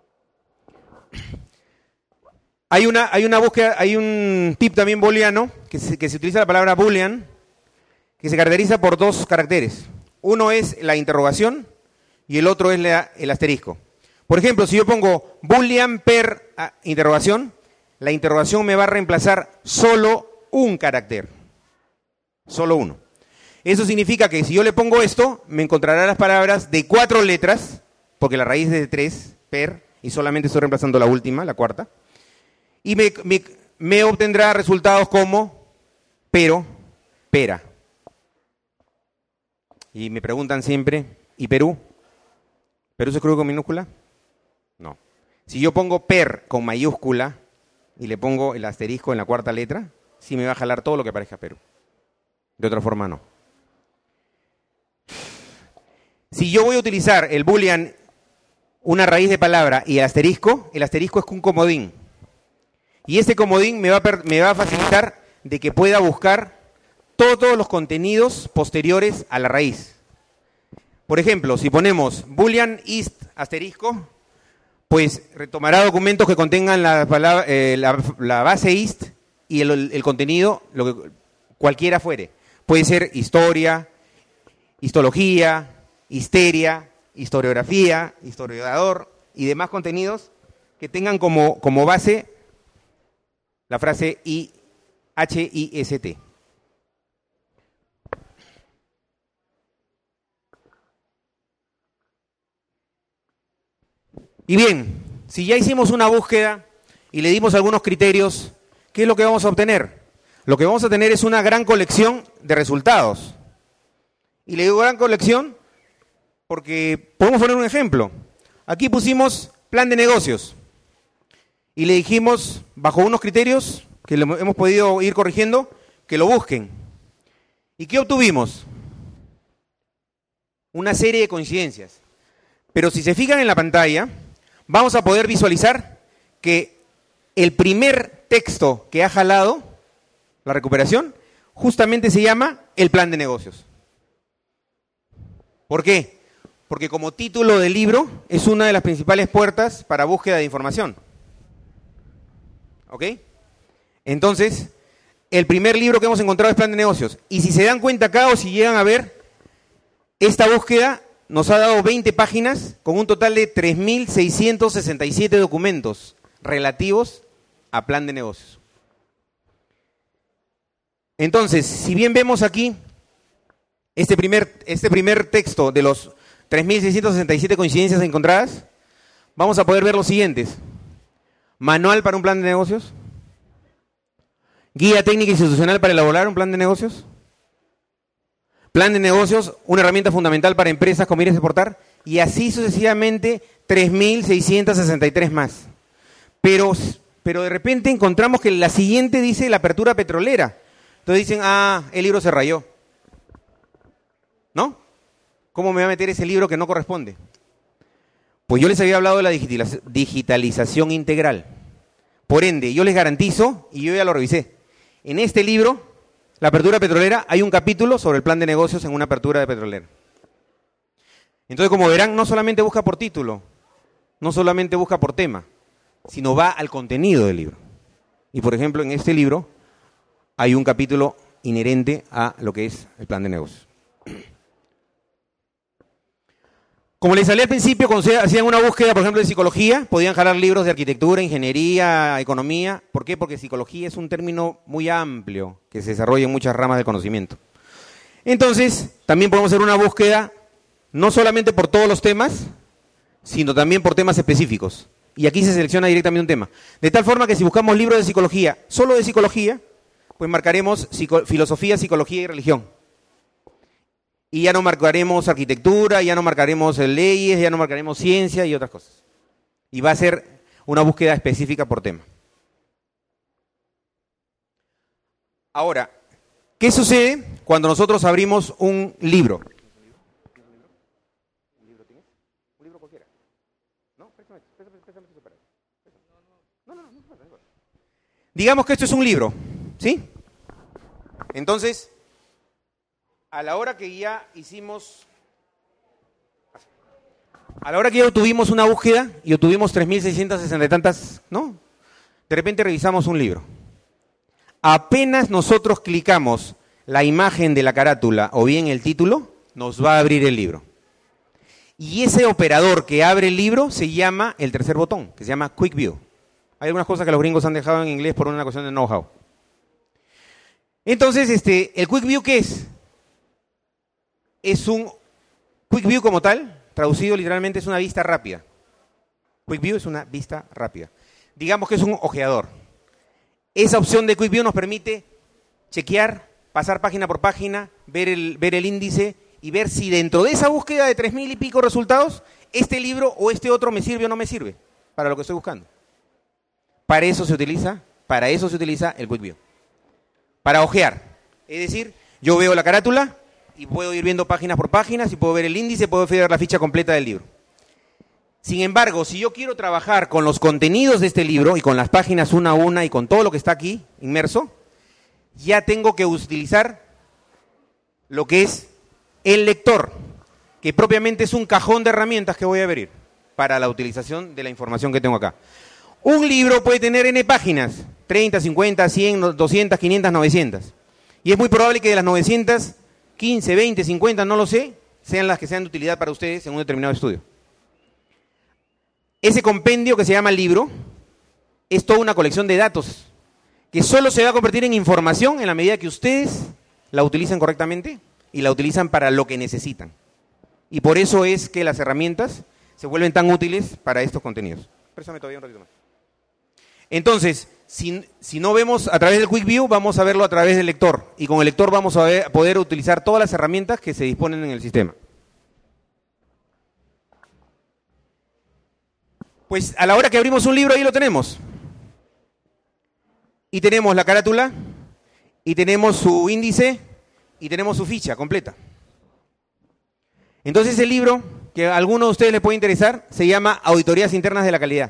Hay una búsqueda, hay un tip también booleano, que se utiliza la palabra boolean, que se caracteriza por dos caracteres. Uno es la interrogación y el otro es el asterisco. Por ejemplo, si yo pongo boolean per interrogación, la interrogación me va a reemplazar solo un carácter. Solo uno. Eso significa que si yo le pongo esto, me encontrará las palabras de 4 letras, porque la raíz es de 3, per, y solamente estoy reemplazando la última, la cuarta. Y me obtendrá resultados como pero, pera. Y me preguntan siempre, ¿y Perú? ¿Perú se escribe con minúscula? No. Si yo pongo per con mayúscula y le pongo el asterisco en la cuarta letra, sí me va a jalar todo lo que parezca Perú. De otra forma no. Si yo voy a utilizar el boolean, una raíz de palabra y el asterisco es un comodín. Y este comodín me va a facilitar de que pueda buscar todos los contenidos posteriores a la raíz. Por ejemplo, si ponemos boolean ist asterisco, pues retomará documentos que contengan la base ist y el contenido, cualquiera fuere. Puede ser historia, histología, histeria, historiografía, historiador y demás contenidos que tengan como base la frase HIST. Y bien, si ya hicimos una búsqueda y le dimos algunos criterios, ¿qué es lo que vamos a obtener? Lo que vamos a tener es una gran colección de resultados. Y le digo gran colección porque podemos poner un ejemplo. Aquí pusimos plan de negocios y le dijimos, bajo unos criterios que hemos podido ir corrigiendo, que lo busquen. ¿Y qué obtuvimos? Una serie de coincidencias. Pero si se fijan en la pantalla, vamos a poder visualizar que el primer texto que ha jalado la recuperación justamente se llama el plan de negocios. ¿Por qué? Porque como título del libro es una de las principales puertas para búsqueda de información. ¿Ok? Entonces, el primer libro que hemos encontrado es plan de negocios. Y si se dan cuenta acá o si llegan a ver, esta búsqueda nos ha dado 20 páginas con un total de 3.667 documentos relativos a plan de negocios. Entonces, si bien vemos aquí este primer texto de los 3.667 coincidencias encontradas, vamos a poder ver los siguientes. Manual para un plan de negocios. Guía técnica institucional para elaborar un plan de negocios. Plan de negocios, una herramienta fundamental para empresas con miras de exportar. Y así sucesivamente 3.663 más. Pero de repente encontramos que la siguiente dice la apertura petrolera. Entonces dicen, el libro se rayó. ¿No? ¿Cómo me va a meter ese libro que no corresponde? Pues yo les había hablado de la digitalización integral. Por ende, yo les garantizo, y yo ya lo revisé, en este libro, la apertura petrolera, hay un capítulo sobre el plan de negocios en una apertura de petrolera. Entonces, como verán, no solamente busca por título, no solamente busca por tema, sino va al contenido del libro. Y, por ejemplo, en este libro hay un capítulo inherente a lo que es el plan de negocios. Como les salí al principio, cuando hacían una búsqueda, por ejemplo, de psicología, podían jalar libros de arquitectura, ingeniería, economía. ¿Por qué? Porque psicología es un término muy amplio que se desarrolla en muchas ramas del conocimiento. Entonces, también podemos hacer una búsqueda no solamente por todos los temas, sino también por temas específicos. y aquí se selecciona directamente un tema. De tal forma que si buscamos libros de psicología, solo de psicología, pues marcaremos filosofía, psicología y religión. Y ya no marcaremos arquitectura, ya no marcaremos leyes, ya no marcaremos ciencia y otras cosas. Y va a ser una búsqueda específica por tema. Ahora, ¿qué sucede cuando nosotros abrimos un libro? ¿Un libro cualquiera? ¿No? Préstame. Digamos que esto es un libro, ¿sí? Entonces, a la hora que ya obtuvimos una búsqueda y obtuvimos 3.660 y tantas, ¿no? De repente revisamos un libro. Apenas nosotros clicamos la imagen de la carátula o bien el título, nos va a abrir el libro. Y ese operador que abre el libro se llama el tercer botón, que se llama Quick View. Hay algunas cosas que los gringos han dejado en inglés por una cuestión de know-how. Entonces, ¿el Quick View qué es? Es un Quick View como tal, traducido literalmente es una vista rápida. Quick View es una vista rápida. Digamos que es un ojeador. Esa opción de Quick View nos permite chequear, pasar página por página, ver el índice y ver si dentro de esa búsqueda de 3.000 y pico resultados, este libro o este otro me sirve o no me sirve para lo que estoy buscando. Para eso se utiliza el Quick View. Para ojear. Es decir, yo veo la carátula y puedo ir viendo páginas por páginas, y puedo ver el índice, puedo ver la ficha completa del libro. Sin embargo, si yo quiero trabajar con los contenidos de este libro y con las páginas una a una y con todo lo que está aquí inmerso, ya tengo que utilizar lo que es el lector, que propiamente es un cajón de herramientas que voy a abrir para la utilización de la información que tengo acá. Un libro puede tener N páginas, 30, 50, 100, 200, 500, 900. Y es muy probable que de las 900, 15, 20, 50, no lo sé, sean las que sean de utilidad para ustedes en un determinado estudio. Ese compendio que se llama libro es toda una colección de datos que solo se va a convertir en información en la medida que ustedes la utilicen correctamente y la utilizan para lo que necesitan. Y por eso es que las herramientas se vuelven tan útiles para estos contenidos. Préstame todavía un ratito más. Entonces, si no vemos a través del Quick View, vamos a verlo a través del lector. Y con el lector vamos a poder utilizar todas las herramientas que se disponen en el sistema. Pues a la hora que abrimos un libro, ahí lo tenemos. Y tenemos la carátula, y tenemos su índice, y tenemos su ficha completa. Entonces el libro, que a alguno de ustedes les puede interesar, se llama Auditorías Internas de la Calidad.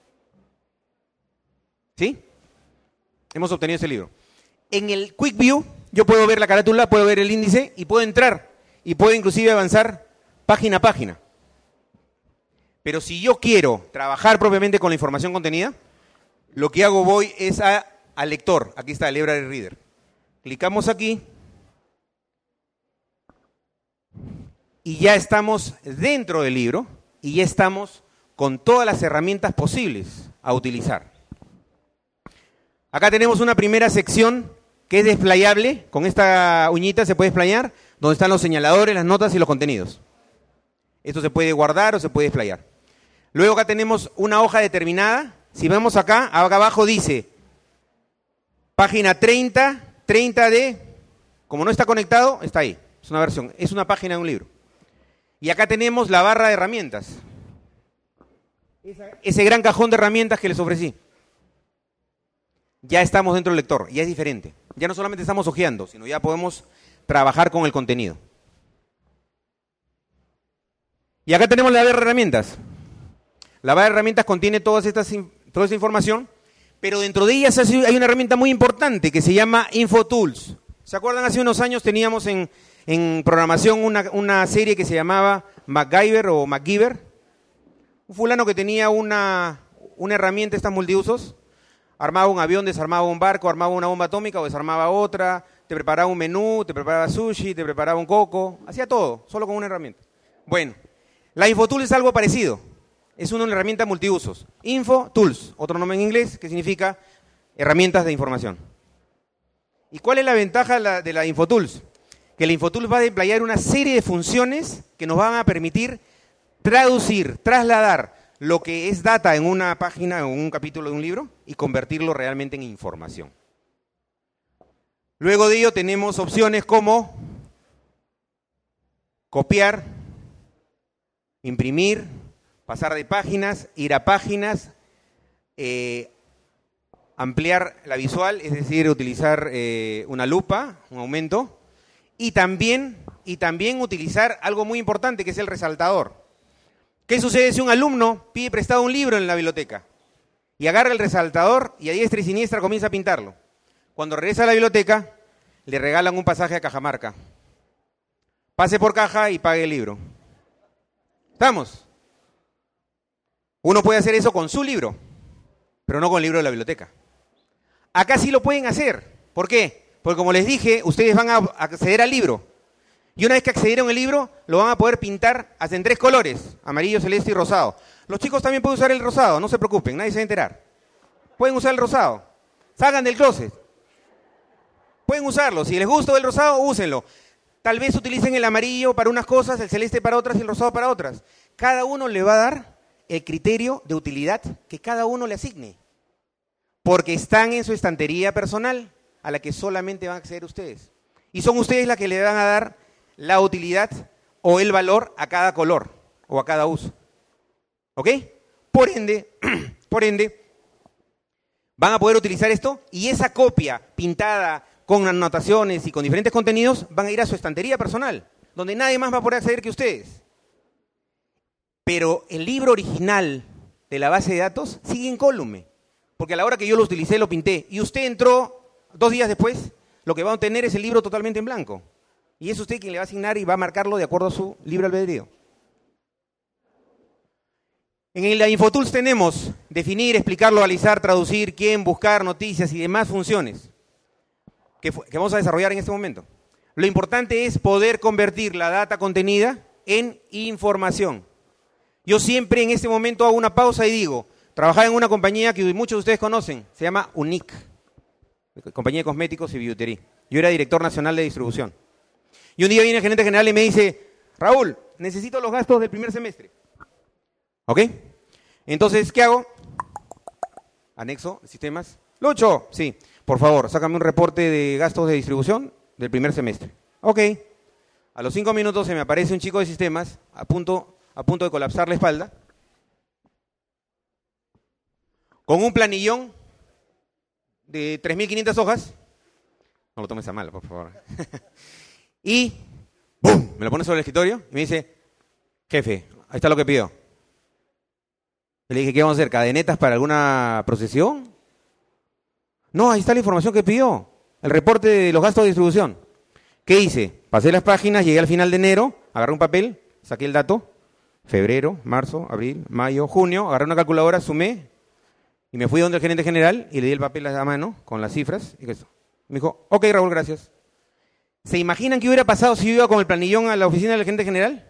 ¿Sí? Hemos obtenido ese libro. En el Quick View, yo puedo ver la carátula, puedo ver el índice, y puedo entrar, y puedo inclusive avanzar página a página. Pero si yo quiero trabajar propiamente con la información contenida, lo que hago voy es al lector. Aquí está el Library Reader. Clicamos aquí y ya estamos dentro del libro y ya estamos con todas las herramientas posibles a utilizar. Acá tenemos una primera sección que es desplayable. Con esta uñita se puede desplayar, donde están los señaladores, las notas y los contenidos. Esto se puede guardar o se puede desplayar. Luego acá tenemos una hoja determinada. Si vemos acá abajo dice página 30 de, como no está conectado, está ahí. Es una versión, es una página de un libro. Y acá tenemos la barra de herramientas. Ese gran cajón de herramientas que les ofrecí. Ya estamos dentro del lector, ya es diferente. Ya no solamente estamos hojeando, sino ya podemos trabajar con el contenido. Y acá tenemos la barra de herramientas. La barra de herramientas contiene toda esta información, pero dentro de ellas hay una herramienta muy importante que se llama InfoTools. ¿Se acuerdan? Hace unos años teníamos en programación una serie que se llamaba MacGyver o MacGyver. Un fulano que tenía una herramienta, estas multiusos. Armaba un avión, desarmaba un barco, armaba una bomba atómica o desarmaba otra, te preparaba un menú, te preparaba sushi, te preparaba un coco, hacía todo, solo con una herramienta. Bueno, la InfoTools es algo parecido. Es una herramienta multiusos. InfoTools, otro nombre en inglés que significa herramientas de información. ¿Y cuál es la ventaja de la InfoTools? Que la InfoTools va a desplayar una serie de funciones que nos van a permitir traducir, trasladar lo que es data en una página, en un capítulo de un libro, y convertirlo realmente en información. Luego de ello tenemos opciones como copiar, imprimir, pasar de páginas, ir a páginas, ampliar la visual, es decir, utilizar una lupa, un aumento, y también utilizar algo muy importante que es el resaltador. ¿Qué sucede si un alumno pide prestado un libro en la biblioteca y agarra el resaltador y a diestra y siniestra comienza a pintarlo? Cuando regresa a la biblioteca, le regalan un pasaje a Cajamarca. Pase por caja y pague el libro. ¿Estamos? Uno puede hacer eso con su libro, pero no con el libro de la biblioteca. Acá sí lo pueden hacer. ¿Por qué? Porque como les dije, ustedes van a acceder al libro. Y una vez que accedieron al libro, lo van a poder pintar hasta en 3 colores, amarillo, celeste y rosado. Los chicos también pueden usar el rosado, no se preocupen, nadie se va a enterar. Pueden usar el rosado. Salgan del closet. Pueden usarlo. Si les gusta el rosado, úsenlo. Tal vez utilicen el amarillo para unas cosas, el celeste para otras y el rosado para otras. Cada uno le va a dar el criterio de utilidad que cada uno le asigne. Porque están en su estantería personal, a la que solamente van a acceder ustedes. Y son ustedes las que le van a dar la utilidad o el valor a cada color o a cada uso. ¿Ok? Por ende, van a poder utilizar esto y esa copia pintada con anotaciones y con diferentes contenidos van a ir a su estantería personal, donde nadie más va a poder acceder que ustedes. Pero el libro original de la base de datos sigue incólume, porque a la hora que yo lo utilicé, lo pinté, y usted entró 2 días después, lo que va a obtener es el libro totalmente en blanco. Y es usted quien le va a asignar y va a marcarlo de acuerdo a su libre albedrío. En la InfoTools tenemos definir, explicar, localizar, traducir, quién, buscar, noticias y demás funciones que vamos a desarrollar en este momento. Lo importante es poder convertir la data contenida en información. Yo siempre en este momento hago una pausa y digo, trabajaba en una compañía que muchos de ustedes conocen, se llama UNIC, compañía de cosméticos y billutería. Yo era director nacional de distribución. Y un día viene el gerente general y me dice, Raúl, necesito los gastos del primer semestre. ¿Ok? Entonces, ¿qué hago? Anexo, sistemas. Lucho, sí, por favor, sácame un reporte de gastos de distribución del primer semestre. Ok. A los 5 minutos se me aparece un chico de sistemas a punto de colapsar la espalda, con un planillón de 3.500 hojas. No lo tomes a mal, por favor. Y ¡bum! Me lo pone sobre el escritorio y me dice, jefe, ahí está lo que pidió. Le dije, ¿qué vamos a hacer? ¿Cadenetas para alguna procesión? No, ahí está la información que pidió. El reporte de los gastos de distribución. ¿Qué hice? Pasé las páginas, llegué al final de enero, agarré un papel, saqué el dato, febrero, marzo, abril, mayo, junio, agarré una calculadora, sumé y me fui donde el gerente general y le di el papel a mano con las cifras. Y eso. Me dijo, ok, Raúl, gracias. ¿Se imaginan qué hubiera pasado si yo iba con el planillón a la oficina del gerente general?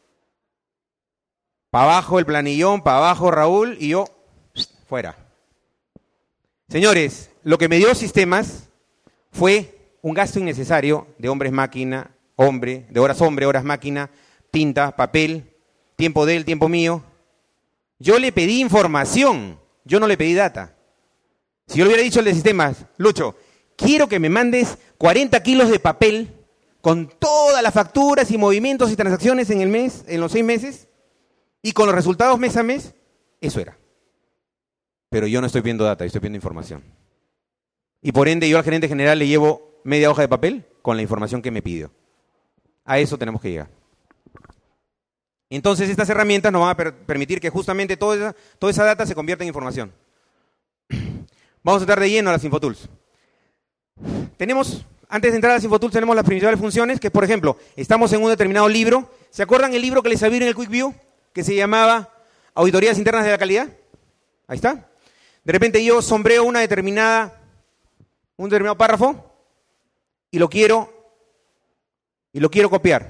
Para abajo el planillón, para abajo Raúl y yo, fuera. Señores, lo que me dio sistemas fue un gasto innecesario de hombres máquina, de horas hombre, horas máquina, tinta, papel, tiempo de él, tiempo mío. Yo le pedí información, yo no le pedí data. Si yo le hubiera dicho al de sistemas, Lucho, quiero que me mandes 40 kilos de papel con todas las facturas y movimientos y transacciones en el mes, en los 6 meses, y con los resultados mes a mes, eso era. Pero yo no estoy pidiendo data, yo estoy pidiendo información. Y por ende yo al gerente general le llevo media hoja de papel con la información que me pidió. A eso tenemos que llegar. Entonces estas herramientas nos van a permitir que justamente toda esa data se convierta en información. Vamos a entrar de lleno a las InfoTools. Antes de entrar a las InfoTools tenemos las principales funciones, que por ejemplo, estamos en un determinado libro. ¿Se acuerdan el libro que les abrí en el Quick View? Que se llamaba Auditorías Internas de la Calidad. Ahí está. De repente yo sombreo un determinado párrafo y lo quiero copiar.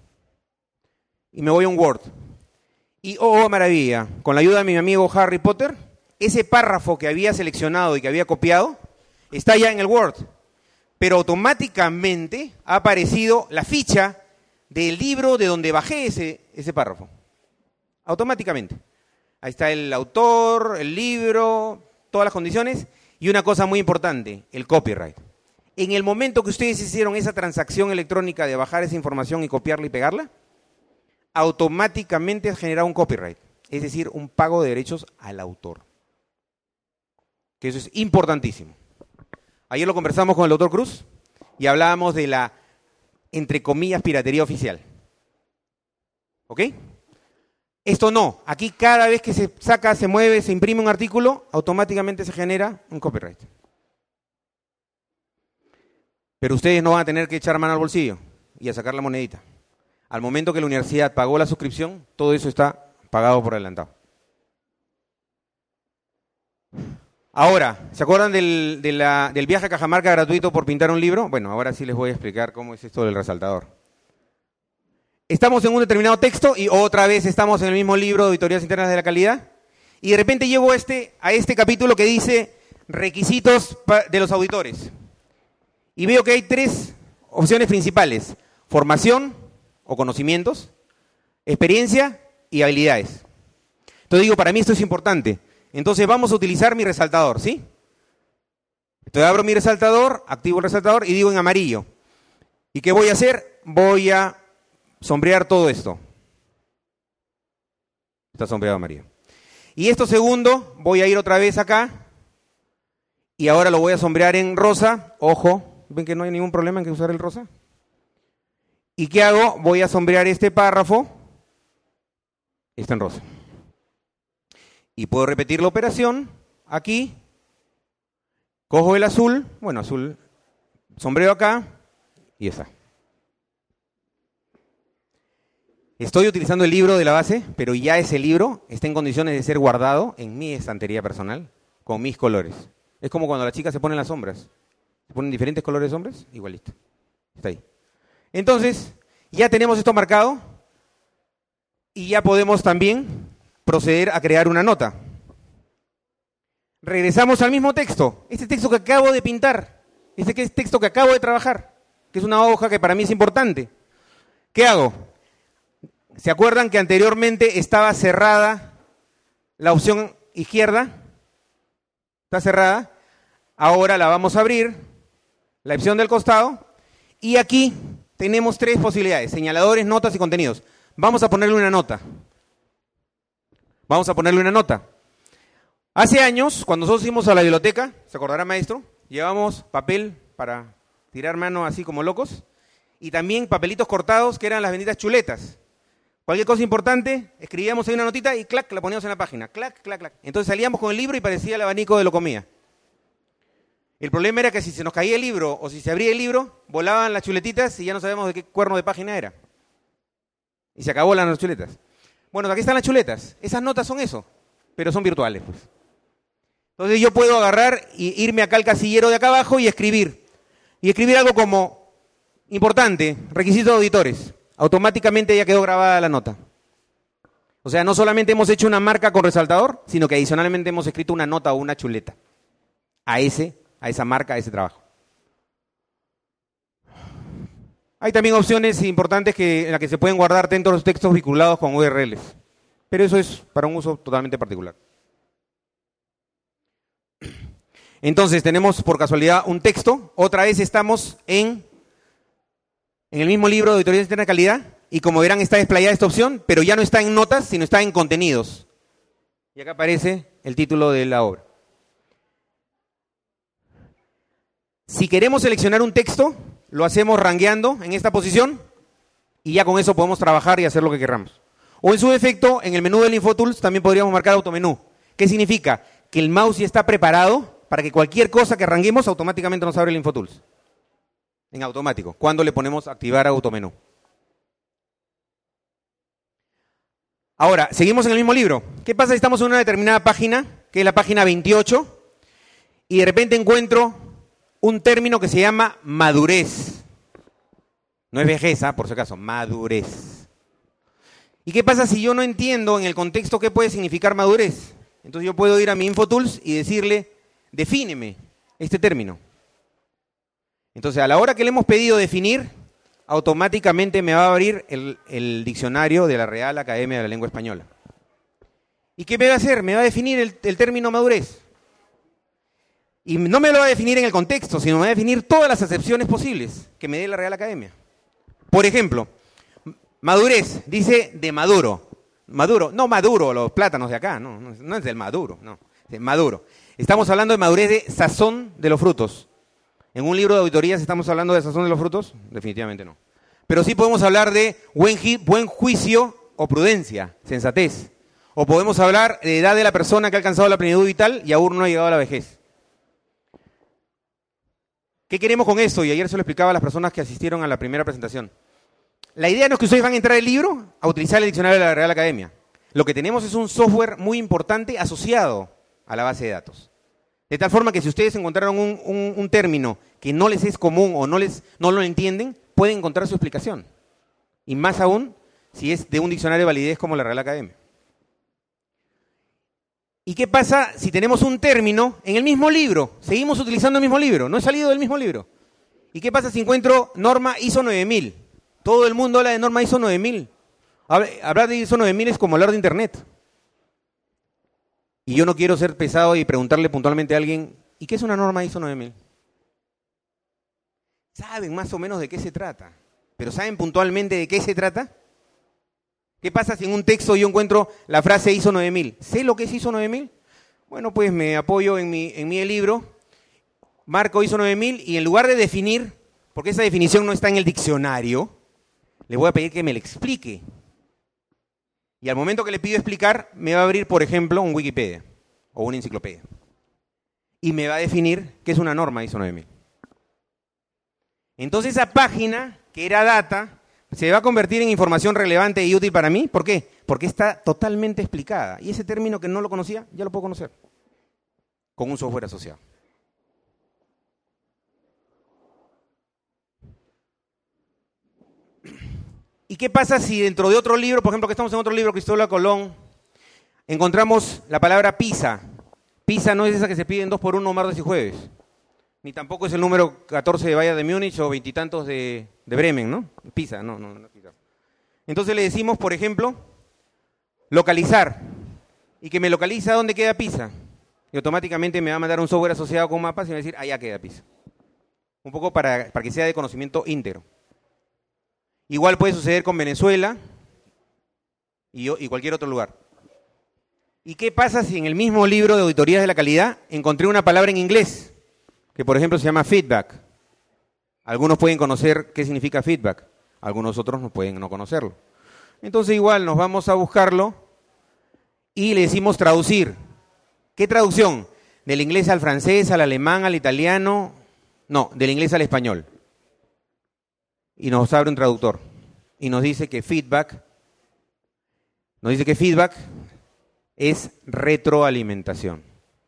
Y me voy a un Word. Y oh maravilla, con la ayuda de mi amigo Harry Potter, ese párrafo que había seleccionado y que había copiado está ya en el Word. Pero automáticamente ha aparecido la ficha del libro de donde bajé ese párrafo. Automáticamente. Ahí está el autor, el libro, todas las condiciones. Y una cosa muy importante, el copyright. En el momento que ustedes hicieron esa transacción electrónica de bajar esa información y copiarla y pegarla, automáticamente genera un copyright, es decir, un pago de derechos al autor. Que eso es importantísimo. Ayer lo conversamos con el doctor Cruz y hablábamos de la, entre comillas, piratería oficial. ¿Ok? Esto no. Aquí cada vez que se saca, se mueve, se imprime un artículo, automáticamente se genera un copyright. Pero ustedes no van a tener que echar mano al bolsillo y a sacar la monedita. Al momento que la universidad pagó la suscripción, todo eso está pagado por adelantado. Ahora, ¿se acuerdan del viaje a Cajamarca gratuito por pintar un libro? Bueno, ahora sí les voy a explicar cómo es esto del resaltador. Estamos en un determinado texto y otra vez estamos en el mismo libro de Auditorías Internas de la Calidad y de repente llego a este capítulo que dice requisitos de los auditores. Y veo que hay 3 opciones principales: formación o conocimientos, experiencia y habilidades. Entonces digo, para mí esto es importante. Entonces vamos a utilizar mi resaltador, ¿sí? Entonces abro mi resaltador, activo el resaltador y digo en amarillo. ¿Y qué voy a hacer? Voy a sombrear todo esto. Está sombreado amarillo. Y esto segundo, voy a ir otra vez acá. Y ahora lo voy a sombrear en rosa. Ojo, ¿ven que no hay ningún problema en que usar el rosa? ¿Y qué hago? Voy a sombrear este párrafo. Está en rosa. Y puedo repetir la operación aquí. Cojo el azul. Bueno, azul. Sombreo acá. Y está. Estoy utilizando el libro de la base, pero ya ese libro está en condiciones de ser guardado en mi estantería personal con mis colores. Es como cuando las chicas se ponen las sombras. Se ponen diferentes colores de sombras, igualito. Está ahí. Entonces, ya tenemos esto marcado y ya podemos también proceder a crear una nota. Regresamos al mismo texto. Este texto que acabo de pintar, este texto que acabo de trabajar, que es una hoja que para mí es importante. ¿Qué hago? ¿Se acuerdan que anteriormente estaba cerrada la opción izquierda? Está cerrada. Ahora la vamos a abrir, la opción del costado, y aquí tenemos 3 posibilidades: señaladores, notas y contenidos. Vamos a ponerle una nota. Vamos a ponerle una nota. Hace años, cuando nosotros fuimos a la biblioteca, ¿se acordará, maestro? Llevamos papel para tirar mano así como locos, y también papelitos cortados que eran las benditas chuletas. Cualquier cosa importante, escribíamos ahí una notita y clac, la poníamos en la página. Clac, clac, clac. Entonces salíamos con el libro y parecía el abanico de Locomía. El problema era que si se nos caía el libro o si se abría el libro, volaban las chuletitas y ya no sabíamos de qué cuerno de página era. Y se acabó las chuletas. Bueno, aquí están las chuletas. Esas notas son eso, pero son virtuales, pues. Entonces yo puedo agarrar y irme acá al casillero de acá abajo y escribir. Y escribir algo como importante, requisitos de auditores. Automáticamente ya quedó grabada la nota. O sea, no solamente hemos hecho una marca con resaltador, sino que adicionalmente hemos escrito una nota o una chuleta a esa marca, a ese trabajo. Hay también opciones importantes en las que se pueden guardar dentro de los textos vinculados con URLs, pero eso es para un uso totalmente particular. Entonces tenemos por casualidad un texto, otra vez estamos en el mismo libro de Auditorías Internas de Calidad, y como verán está desplegada esta opción, pero ya no está en notas, sino está en contenidos. Y acá aparece el título de la obra. Si queremos seleccionar un texto, lo hacemos rangueando en esta posición, y ya con eso podemos trabajar y hacer lo que queramos. O en su defecto, en el menú del InfoTools también podríamos marcar automenú. ¿Qué significa? Que el mouse ya está preparado para que cualquier cosa que ranguemos automáticamente nos abre el InfoTools. En automático, cuando le ponemos activar automenú. Ahora, seguimos en el mismo libro. ¿Qué pasa si estamos en una determinada página, que es la página 28, y de repente encuentro un término que se llama madurez? No es vejez, por si acaso, madurez. ¿Y qué pasa si yo no entiendo en el contexto qué puede significar madurez? Entonces yo puedo ir a mi InfoTools y decirle, defíneme este término. Entonces, a la hora que le hemos pedido definir, automáticamente me va a abrir el diccionario de la Real Academia de la Lengua Española. ¿Y qué me va a hacer? Me va a definir el término madurez. Y no me lo va a definir en el contexto, sino me va a definir todas las acepciones posibles que me dé la Real Academia. Por ejemplo, madurez, dice de maduro. Maduro, no maduro, los plátanos de acá, no es del maduro, no, de maduro. Estamos hablando de madurez de sazón de los frutos. ¿En un libro de auditorías estamos hablando de sazón de los frutos? Definitivamente no. Pero sí podemos hablar de buen juicio o prudencia, sensatez. O podemos hablar de edad de la persona que ha alcanzado la plenitud vital y aún no ha llegado a la vejez. ¿Qué queremos con esto? Y ayer se lo explicaba a las personas que asistieron a la primera presentación. La idea no es que ustedes van a entrar al libro a utilizar el diccionario de la Real Academia. Lo que tenemos es un software muy importante asociado a la base de datos. De tal forma que si ustedes encontraron un término que no les es común o no lo entienden, pueden encontrar su explicación. Y más aún, si es de un diccionario de validez como la Real Academia. ¿Y qué pasa si tenemos un término en el mismo libro? Seguimos utilizando el mismo libro, no he salido del mismo libro. ¿Y qué pasa si encuentro norma ISO 9000? Todo el mundo habla de norma ISO 9000. Hablar de ISO 9000 es como hablar de Internet. Y yo no quiero ser pesado y preguntarle puntualmente a alguien, ¿y qué es una norma ISO 9000? Saben más o menos de qué se trata, pero ¿saben puntualmente de qué se trata? ¿Qué pasa si en un texto yo encuentro la frase ISO 9000? ¿Sé lo que es ISO 9000? Bueno, pues me apoyo en mi libro, marco ISO 9000 y en lugar de definir, porque esa definición no está en el diccionario, le voy a pedir que me la explique. Y al momento que le pido explicar, me va a abrir, por ejemplo, un Wikipedia o una enciclopedia. Y me va a definir qué es una norma ISO 9000. Entonces esa página, que era data, se va a convertir en información relevante y útil para mí. ¿Por qué? Porque está totalmente explicada. Y ese término que no lo conocía, ya lo puedo conocer con un software asociado. ¿Y qué pasa si dentro de otro libro, por ejemplo, que estamos en otro libro, Cristóbal Colón, encontramos la palabra pizza? Pizza no es esa que se pide en 2x1 martes y jueves. Ni tampoco es el número 14 de Bayern de Múnich o veintitantos de Bremen, ¿no? Pisa, no. Entonces le decimos, por ejemplo, localizar. Y que me localiza dónde queda Pisa. Y automáticamente me va a mandar un software asociado con mapas y me va a decir, allá queda Pisa. Un poco para que sea de conocimiento íntegro. Igual puede suceder con Venezuela y cualquier otro lugar. ¿Y qué pasa si en el mismo libro de auditorías de la calidad encontré una palabra en inglés? Que por ejemplo se llama feedback. Algunos pueden conocer qué significa feedback, algunos otros no pueden no conocerlo. Entonces igual nos vamos a buscarlo y le decimos traducir. ¿Qué traducción? ¿Del inglés al francés, al alemán, al italiano? No, del inglés al español. Y nos abre un traductor y nos dice que feedback es retroalimentación.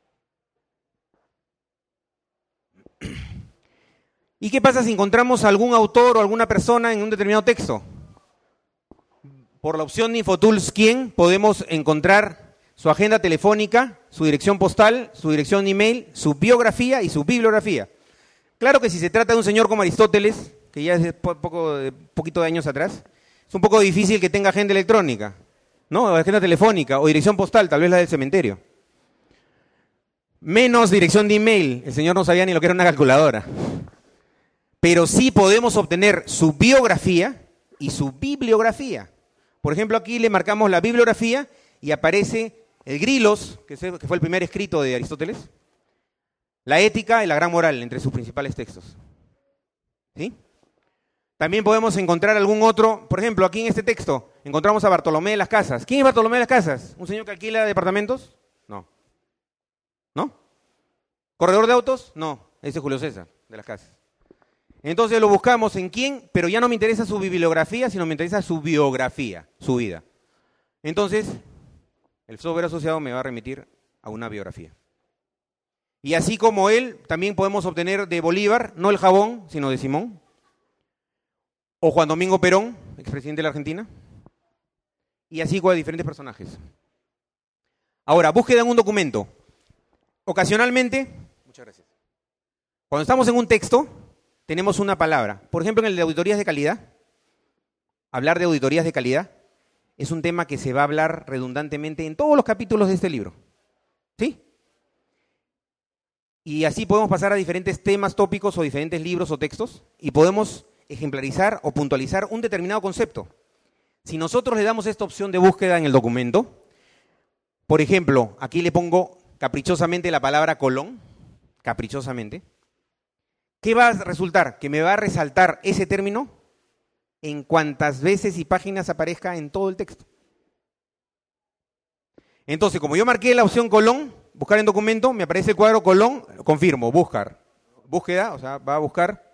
¿Y qué pasa si encontramos algún autor o alguna persona en un determinado texto? Por la opción de Infotools, ¿quién? Podemos encontrar su agenda telefónica, su dirección postal, su dirección email, su biografía y su bibliografía. Claro que si se trata de un señor como Aristóteles, que ya es de poquito de años atrás, es un poco difícil que tenga agenda electrónica, ¿no? O agenda telefónica o dirección postal, tal vez la del cementerio. Menos dirección de email, el señor no sabía ni lo que era una calculadora. Pero sí podemos obtener su biografía y su bibliografía. Por ejemplo, aquí le marcamos la bibliografía y aparece el Grilos, que fue el primer escrito de Aristóteles, la Ética y la Gran Moral, entre sus principales textos. ¿Sí? También podemos encontrar algún otro, por ejemplo, aquí en este texto, encontramos a Bartolomé de las Casas. ¿Quién es Bartolomé de las Casas? ¿Un señor que alquila departamentos? No. ¿No? ¿Corredor de autos? No, ese es Julio César de las Casas. Entonces lo buscamos en quién, pero ya no me interesa su bibliografía, sino me interesa su biografía, su vida. Entonces, el software asociado me va a remitir a una biografía. Y así como él, también podemos obtener de Bolívar, no el jabón, sino de Simón, o Juan Domingo Perón, expresidente de la Argentina, y así con diferentes personajes. Ahora, búsqueda en un documento. Ocasionalmente, muchas gracias. Cuando estamos en un texto, tenemos una palabra. Por ejemplo, en el de auditorías de calidad, hablar de auditorías de calidad, es un tema que se va a hablar redundantemente en todos los capítulos de este libro. ¿Sí? Y así podemos pasar a diferentes temas, tópicos o diferentes libros o textos y podemos ejemplarizar o puntualizar un determinado concepto. Si nosotros le damos esta opción de búsqueda en el documento, por ejemplo, aquí le pongo caprichosamente la palabra Colón, caprichosamente, ¿qué va a resultar? Que me va a resaltar ese término en cuantas veces y páginas aparezca en todo el texto. Entonces, como yo marqué la opción Colón, buscar en documento, me aparece el cuadro Colón, confirmo, buscar, búsqueda, o sea, va a buscar.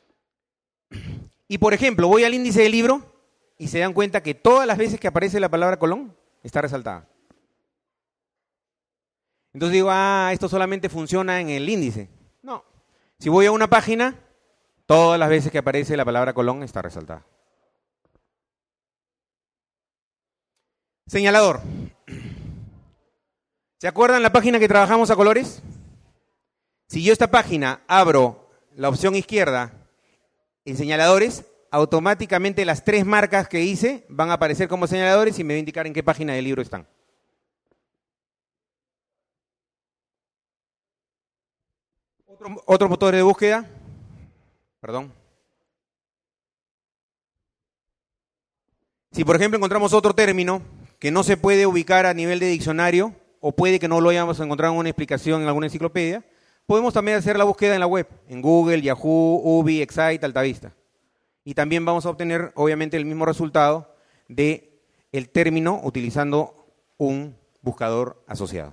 Y por ejemplo, voy al índice del libro y se dan cuenta que todas las veces que aparece la palabra Colón está resaltada. Entonces digo, esto solamente funciona en el índice. No. Si voy a una página, todas las veces que aparece la palabra Colón está resaltada. Señalador. ¿Se acuerdan la página que trabajamos a colores? Si yo esta página abro la opción izquierda en señaladores, automáticamente las 3 marcas que hice van a aparecer como señaladores y me va a indicar en qué página del libro están. Otro motor de búsqueda. Perdón. Si por ejemplo encontramos otro término que no se puede ubicar a nivel de diccionario, o puede que no lo hayamos encontrado en una explicación en alguna enciclopedia, podemos también hacer la búsqueda en la web, en Google, Yahoo, Ubi, Excite, Altavista. Y también vamos a obtener, obviamente, el mismo resultado del término utilizando un buscador asociado.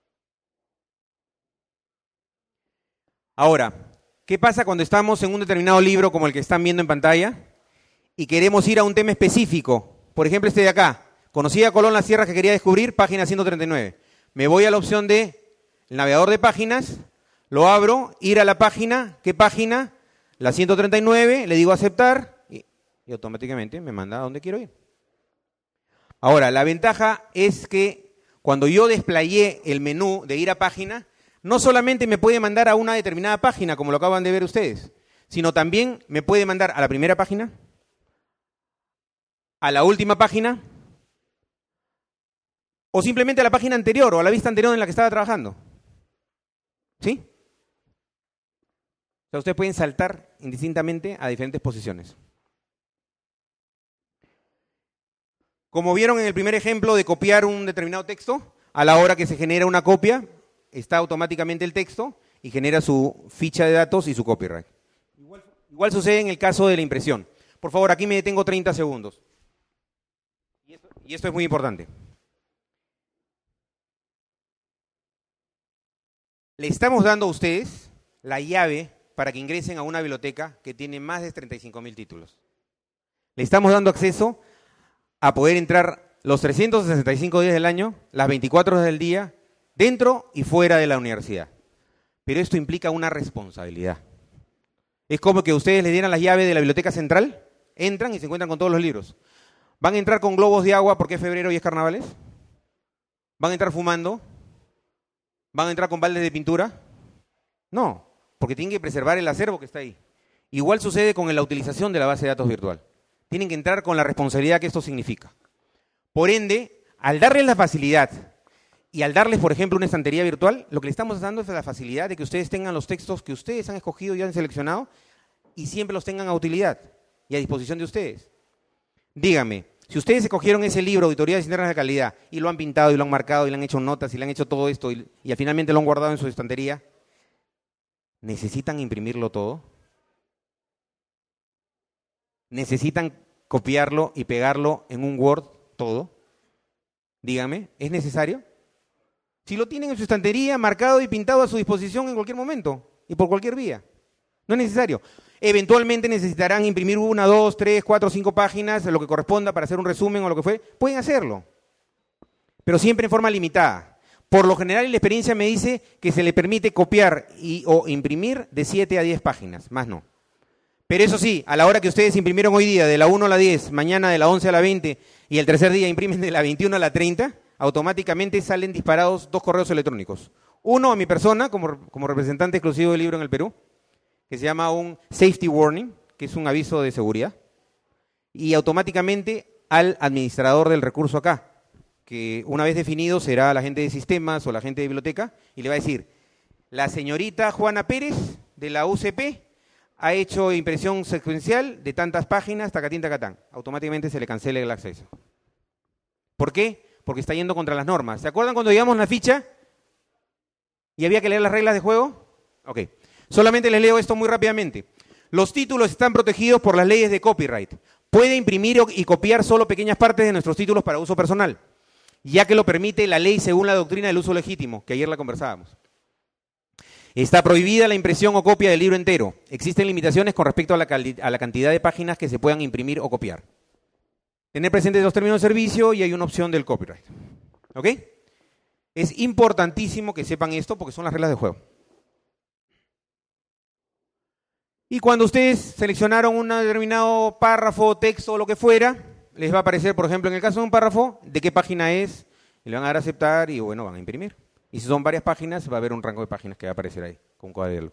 Ahora, ¿qué pasa cuando estamos en un determinado libro como el que están viendo en pantalla y queremos ir a un tema específico? Por ejemplo, este de acá. Conocí a Colón las sierras que quería descubrir, página 139. Me voy a la opción de el navegador de páginas, lo abro, ir a la página, ¿qué página? La 139, le digo aceptar y automáticamente me manda a donde quiero ir. Ahora, la ventaja es que cuando yo desplayé el menú de ir a página, no solamente me puede mandar a una determinada página, como lo acaban de ver ustedes, sino también me puede mandar a la primera página, a la última página, o simplemente a la página anterior o a la vista anterior en la que estaba trabajando. ¿Sí? O sea, ustedes pueden saltar indistintamente a diferentes posiciones. Como vieron en el primer ejemplo de copiar un determinado texto, a la hora que se genera una copia, está automáticamente el texto y genera su ficha de datos y su copyright. Igual sucede en el caso de la impresión. Por favor, aquí me detengo 30 segundos. Y esto es muy importante. Le estamos dando a ustedes la llave para que ingresen a una biblioteca que tiene más de 35.000 títulos. Le estamos dando acceso a poder entrar los 365 días del año, las 24 horas del día, dentro y fuera de la universidad. Pero esto implica una responsabilidad. Es como que ustedes les dieran las llaves de la biblioteca central, entran y se encuentran con todos los libros. ¿Van a entrar con globos de agua porque es febrero y es carnavales? ¿Van a entrar fumando? ¿Van a entrar con baldes de pintura? No, porque tienen que preservar el acervo que está ahí. Igual sucede con la utilización de la base de datos virtual. Tienen que entrar con la responsabilidad que esto significa. Por ende, al darles la facilidad y al darles, por ejemplo, una estantería virtual, lo que le estamos dando es la facilidad de que ustedes tengan los textos que ustedes han escogido y han seleccionado y siempre los tengan a utilidad y a disposición de ustedes. Díganme, si ustedes escogieron ese libro, Auditorías Internas de Calidad, y lo han pintado y lo han marcado y le han hecho notas y le han hecho todo esto y finalmente lo han guardado en su estantería, ¿necesitan imprimirlo todo? ¿Necesitan copiarlo y pegarlo en un Word todo? Díganme, ¿es necesario? Si lo tienen en su estantería, marcado y pintado a su disposición en cualquier momento y por cualquier vía. No es necesario. Eventualmente necesitarán imprimir 1, 2, 3, 4, 5 páginas, lo que corresponda para hacer un resumen o lo que fue. Pueden hacerlo, pero siempre en forma limitada. Por lo general, la experiencia me dice que se le permite copiar o imprimir de 7 a 10 páginas, más no. Pero eso sí, a la hora que ustedes imprimieron hoy día, de la 1 a la 10, mañana de la 11 a la 20, y el tercer día imprimen de la 21 a la 30, automáticamente salen disparados 2 correos electrónicos. Uno a mi persona, como representante exclusivo del libro en el Perú, que se llama un safety warning, que es un aviso de seguridad, y automáticamente al administrador del recurso acá, que una vez definido será la gente de sistemas o la gente de biblioteca, y le va a decir, la señorita Juana Pérez de la UCP ha hecho impresión secuencial de tantas páginas, tacatín, tacatán. Automáticamente se le cancela el acceso. ¿Por qué? Porque está yendo contra las normas. ¿Se acuerdan cuando llegamos la ficha y había que leer las reglas de juego? Ok. Solamente les leo esto muy rápidamente. Los títulos están protegidos por las leyes de copyright. Puede imprimir y copiar solo pequeñas partes de nuestros títulos para uso personal, ya que lo permite la ley según la doctrina del uso legítimo, que ayer la conversábamos. Está prohibida la impresión o copia del libro entero. Existen limitaciones con respecto a la cantidad de páginas que se puedan imprimir o copiar. Tener presentes los términos de servicio y hay una opción del copyright. ¿Ok? Es importantísimo que sepan esto porque son las reglas de juego. Y cuando ustedes seleccionaron un determinado párrafo, texto o lo que fuera, les va a aparecer, por ejemplo, en el caso de un párrafo, de qué página es, y le van a dar a aceptar y bueno, van a imprimir. Y si son varias páginas, va a haber un rango de páginas que va a aparecer ahí, con un cuadro.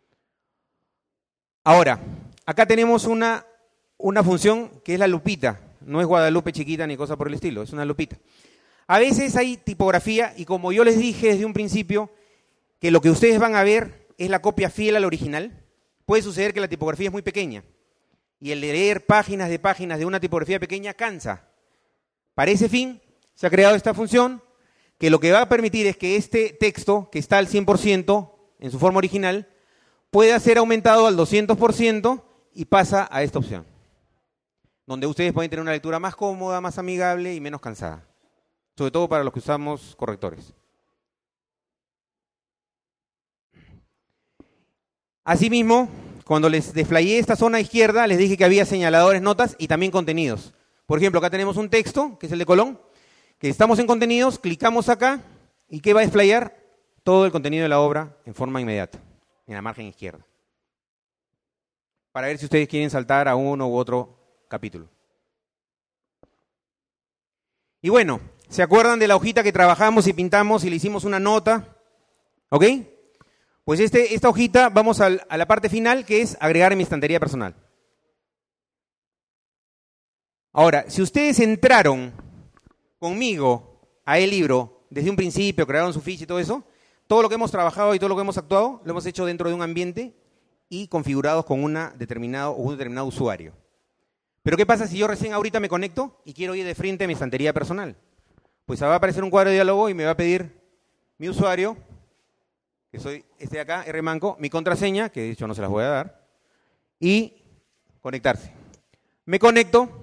Ahora, acá tenemos una función que es la lupita. No es Guadalupe chiquita ni cosa por el estilo, es una lupita. A veces hay tipografía, y como yo les dije desde un principio, que lo que ustedes van a ver es la copia fiel al original. Puede suceder que la tipografía es muy pequeña, y el leer páginas de una tipografía pequeña cansa. Para ese fin, se ha creado esta función, que lo que va a permitir es que este texto, que está al 100% en su forma original, pueda ser aumentado al 200% y pasa a esta opción, donde ustedes pueden tener una lectura más cómoda, más amigable y menos cansada, sobre todo para los que usamos correctores. Asimismo, cuando les desplayé esta zona izquierda, les dije que había señaladores, notas y también contenidos. Por ejemplo, acá tenemos un texto, que es el de Colón, que estamos en contenidos, clicamos acá, ¿y qué va a desplayar? Todo el contenido de la obra en forma inmediata, en la margen izquierda. Para ver si ustedes quieren saltar a uno u otro capítulo. Y bueno, ¿se acuerdan de la hojita que trabajamos y pintamos y le hicimos una nota? ¿Ok? Pues esta hojita, vamos a la parte final, que es agregar en mi estantería personal. Ahora, si ustedes entraron conmigo a el libro desde un principio, crearon su ficha y todo eso, todo lo que hemos trabajado y todo lo que hemos actuado, lo hemos hecho dentro de un ambiente y configurados con un determinado usuario. Pero ¿qué pasa si yo recién ahorita me conecto y quiero ir de frente a mi estantería personal? Pues va a aparecer un cuadro de diálogo y me va a pedir mi usuario, que soy este de acá, Rmanco, mi contraseña, que de hecho no se las voy a dar, y conectarse. Me conecto.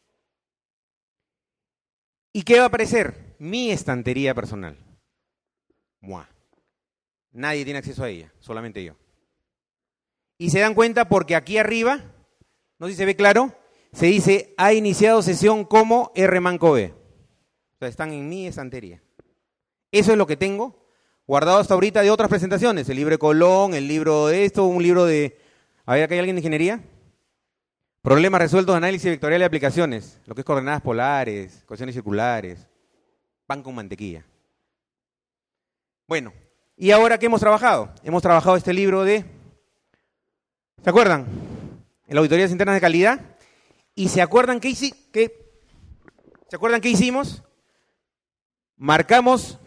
¿Y qué va a aparecer? Mi estantería personal. ¡Mua! Nadie tiene acceso a ella, solamente yo. Y se dan cuenta porque aquí arriba, no sé si se ve claro, se dice, ha iniciado sesión como Rmanco B. O sea, están en mi estantería. Eso es lo que tengo guardado hasta ahorita de otras presentaciones. El libro de Colón, el libro de esto, un libro de... A ver, ¿acá hay alguien de ingeniería? Problemas resueltos de análisis vectorial de aplicaciones, lo que es coordenadas polares, ecuaciones circulares, pan con mantequilla. Bueno, ¿y ahora qué hemos trabajado? Hemos trabajado este libro de... ¿Se acuerdan? En las auditorías internas de calidad. ¿Y se acuerdan qué hicimos? Marcamos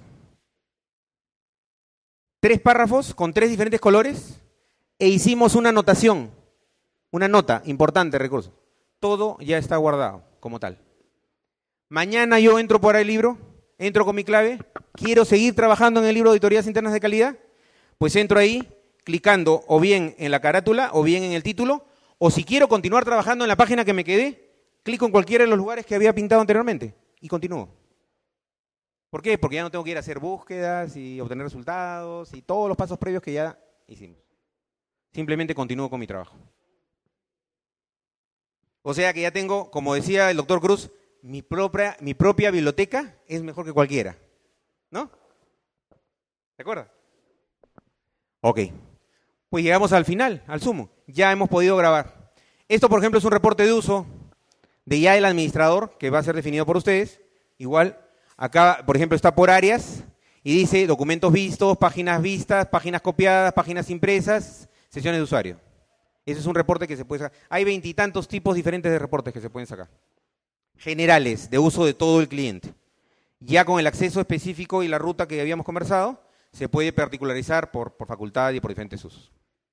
3 párrafos con 3 diferentes colores e hicimos una anotación. Una nota importante, recurso. Todo ya está guardado como tal. Mañana yo entro por el libro, entro con mi clave, quiero seguir trabajando en el libro de auditorías internas de calidad, pues entro ahí clicando o bien en la carátula o bien en el título, o si quiero continuar trabajando en la página que me quedé, clico en cualquiera de los lugares que había pintado anteriormente y continúo. ¿Por qué? Porque ya no tengo que ir a hacer búsquedas y obtener resultados y todos los pasos previos que ya hicimos. Simplemente continúo con mi trabajo. O sea que ya tengo, como decía el doctor Cruz, mi propia biblioteca es mejor que cualquiera. ¿No? ¿De acuerdo? Ok. Pues llegamos al final, al sumo. Ya hemos podido grabar. Esto, por ejemplo, es un reporte de uso de ya el administrador, que va a ser definido por ustedes. Igual, acá, por ejemplo, está por áreas y dice documentos vistos, páginas vistas, páginas copiadas, páginas impresas, sesiones de usuario. Ese es un reporte que se puede sacar. Hay 20 y tantos tipos diferentes de reportes que se pueden sacar. generales de uso de todo el cliente. Ya con el acceso específico y la ruta que habíamos conversado, se puede particularizar por facultad y por diferentes usos.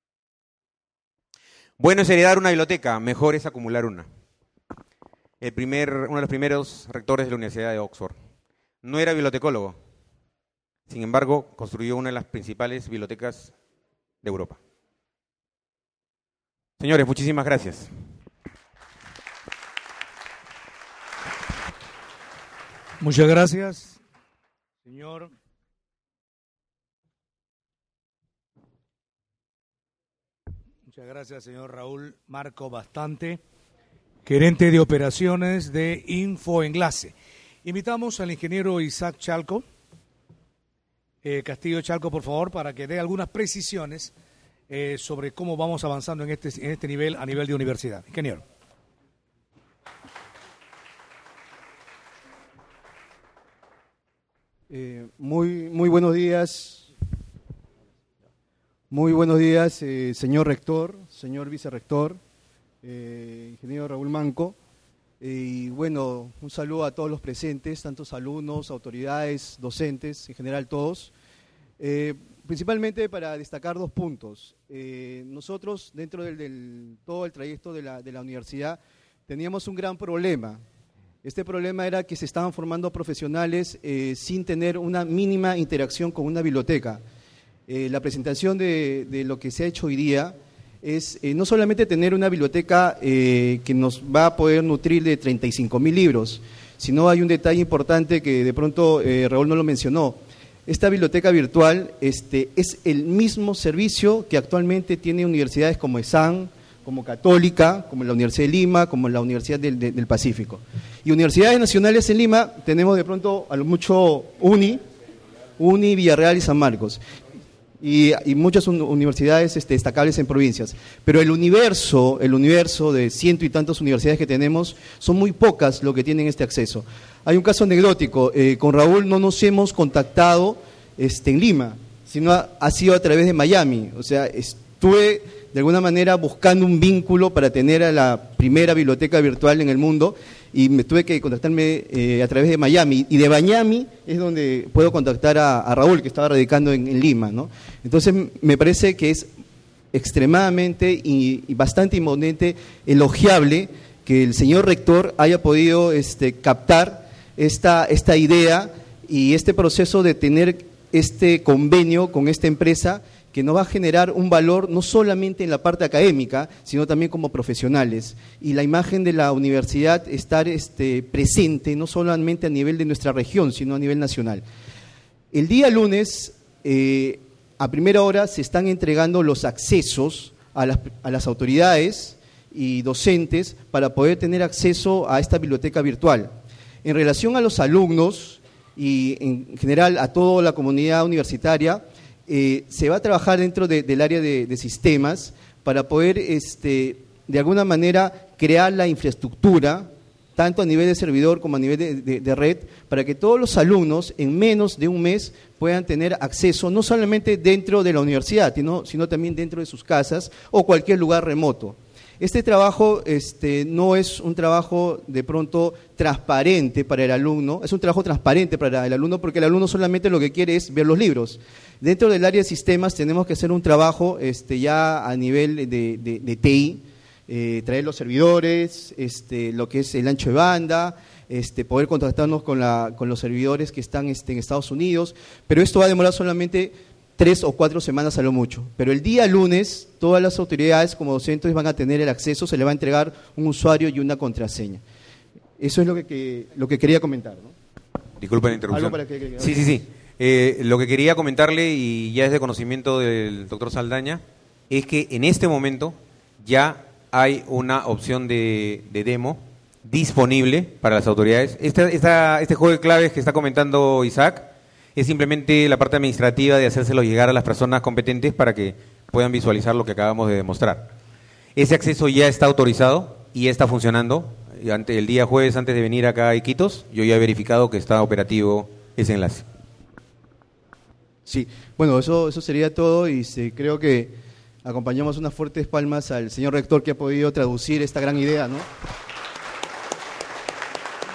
Bueno es heredar una biblioteca, mejor es acumular una. Uno de los primeros rectores de la Universidad de Oxford no era bibliotecólogo, sin embargo, construyó una de las principales bibliotecas de Europa. Señores, muchísimas gracias. Muchas gracias, señor. Muchas gracias, señor Raúl Marco Bastante, gerente de operaciones de Infoenlace. Invitamos al ingeniero Isaac Chalco, Castillo Chalco, por favor, para que dé algunas precisiones sobre cómo vamos avanzando en este nivel, a nivel de universidad. Ingeniero. Muy buenos días. Muy buenos días, señor rector, señor vicerrector, ingeniero Raúl Manco. Y bueno, un saludo a todos los presentes, tantos alumnos, autoridades, docentes, en general todos. Principalmente para destacar 2 puntos. Nosotros, dentro del todo el trayecto de la universidad, teníamos un gran problema. Este problema era que se estaban formando profesionales sin tener una mínima interacción con una biblioteca. La presentación de lo que se ha hecho hoy día es no solamente tener una biblioteca que nos va a poder nutrir de 35.000 libros, sino hay un detalle importante que de pronto Raúl no lo mencionó. Esta biblioteca virtual es el mismo servicio que actualmente tiene universidades como ESAN, como Católica, como la Universidad de Lima, como la Universidad del Pacífico. Y universidades nacionales en Lima tenemos de pronto a lo mucho UNI, Villarreal y San Marcos. Y muchas universidades destacables en provincias. Pero el universo de 100 y tantas universidades que tenemos, son muy pocas lo que tienen este acceso. Hay un caso anecdótico, con Raúl no nos hemos contactado en Lima, sino ha sido a través de Miami. O sea, estuve de alguna manera buscando un vínculo para tener a la primera biblioteca virtual en el mundo, y me tuve que contactarme a través de Miami, y de Miami es donde puedo contactar a Raúl, que estaba radicando en Lima, ¿no? Entonces me parece que es extremadamente y bastante imponente, elogiable, que el señor rector haya podido captar esta idea y este proceso de tener este convenio con esta empresa, que nos va a generar un valor no solamente en la parte académica, sino también como profesionales. Y la imagen de la universidad estar presente, no solamente a nivel de nuestra región, sino a nivel nacional. El día lunes, a primera hora, se están entregando los accesos a las autoridades y docentes para poder tener acceso a esta biblioteca virtual. En relación a los alumnos y en general a toda la comunidad universitaria, se va a trabajar dentro del área de sistemas para poder, de alguna manera, crear la infraestructura, tanto a nivel de servidor como a nivel de red, para que todos los alumnos en menos de un mes puedan tener acceso, no solamente dentro de la universidad, sino también dentro de sus casas o cualquier lugar remoto. Este trabajo no es un trabajo de pronto transparente para el alumno, es un trabajo transparente para el alumno, porque el alumno solamente lo que quiere es ver los libros. Dentro del área de sistemas tenemos que hacer un trabajo ya a nivel de TI, traer los servidores, lo que es el ancho de banda, poder contactarnos con los servidores que están en Estados Unidos, pero esto va a demorar solamente 3 o 4 semanas a lo mucho. Pero el día lunes, todas las autoridades como docentes van a tener el acceso, se le va a entregar un usuario y una contraseña. Eso es lo que quería comentar, ¿no? Disculpen la interrupción. ¿Algo para que... Sí. Lo que quería comentarle, y ya es de conocimiento del doctor Saldaña, es que en este momento ya hay una opción de demo disponible para las autoridades. Este juego de claves que está comentando Isaac es simplemente la parte administrativa de hacérselo llegar a las personas competentes para que puedan visualizar lo que acabamos de demostrar. Ese acceso ya está autorizado y ya está funcionando. El día jueves, antes de venir acá a Iquitos, yo ya he verificado que está operativo ese enlace. Sí, bueno, eso sería todo, y creo que acompañamos unas fuertes palmas al señor rector, que ha podido traducir esta gran idea, ¿no?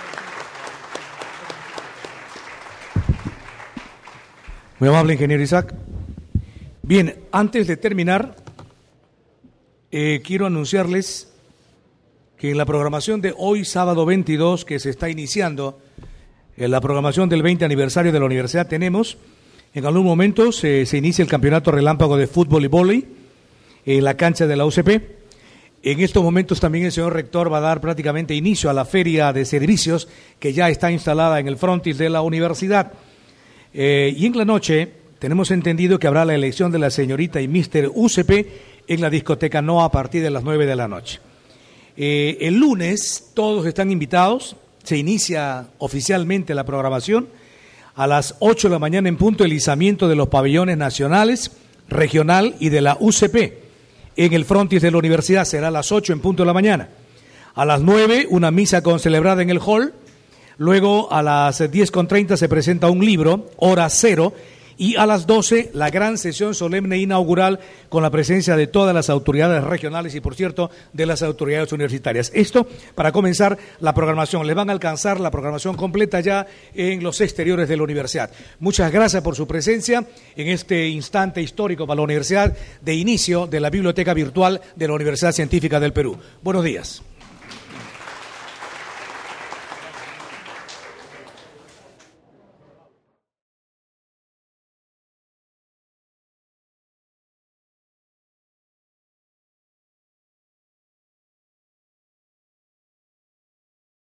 Muy amable, ingeniero Isaac. Bien, antes de terminar, quiero anunciarles que en la programación de hoy, sábado 22, que se está iniciando, en la programación del 20 aniversario de la universidad, tenemos, en algún momento se inicia el campeonato relámpago de fútbol y vóley en la cancha de la UCP. En estos momentos también el señor rector va a dar prácticamente inicio a la feria de servicios que ya está instalada en el frontis de la universidad. Y en la noche tenemos entendido que habrá la elección de la señorita y Mr. UCP en la discoteca NOA a partir de las 9 de la noche. El lunes todos están invitados, se inicia oficialmente la programación. A las 8 de la mañana en punto el izamiento de los pabellones nacionales, regional y de la UCP. En el frontis de la universidad será a las 8 en punto de la mañana. A las 9 una misa concelebrada en el hall. Luego a las 10:30 se presenta un libro, hora cero, y a las 12 la gran sesión solemne inaugural con la presencia de todas las autoridades regionales y, por cierto, de las autoridades universitarias. Esto para comenzar la programación. Les van a alcanzar la programación completa ya en los exteriores de la universidad. Muchas gracias por su presencia en este instante histórico para la universidad de inicio de la biblioteca virtual de la Universidad Científica del Perú. Buenos días.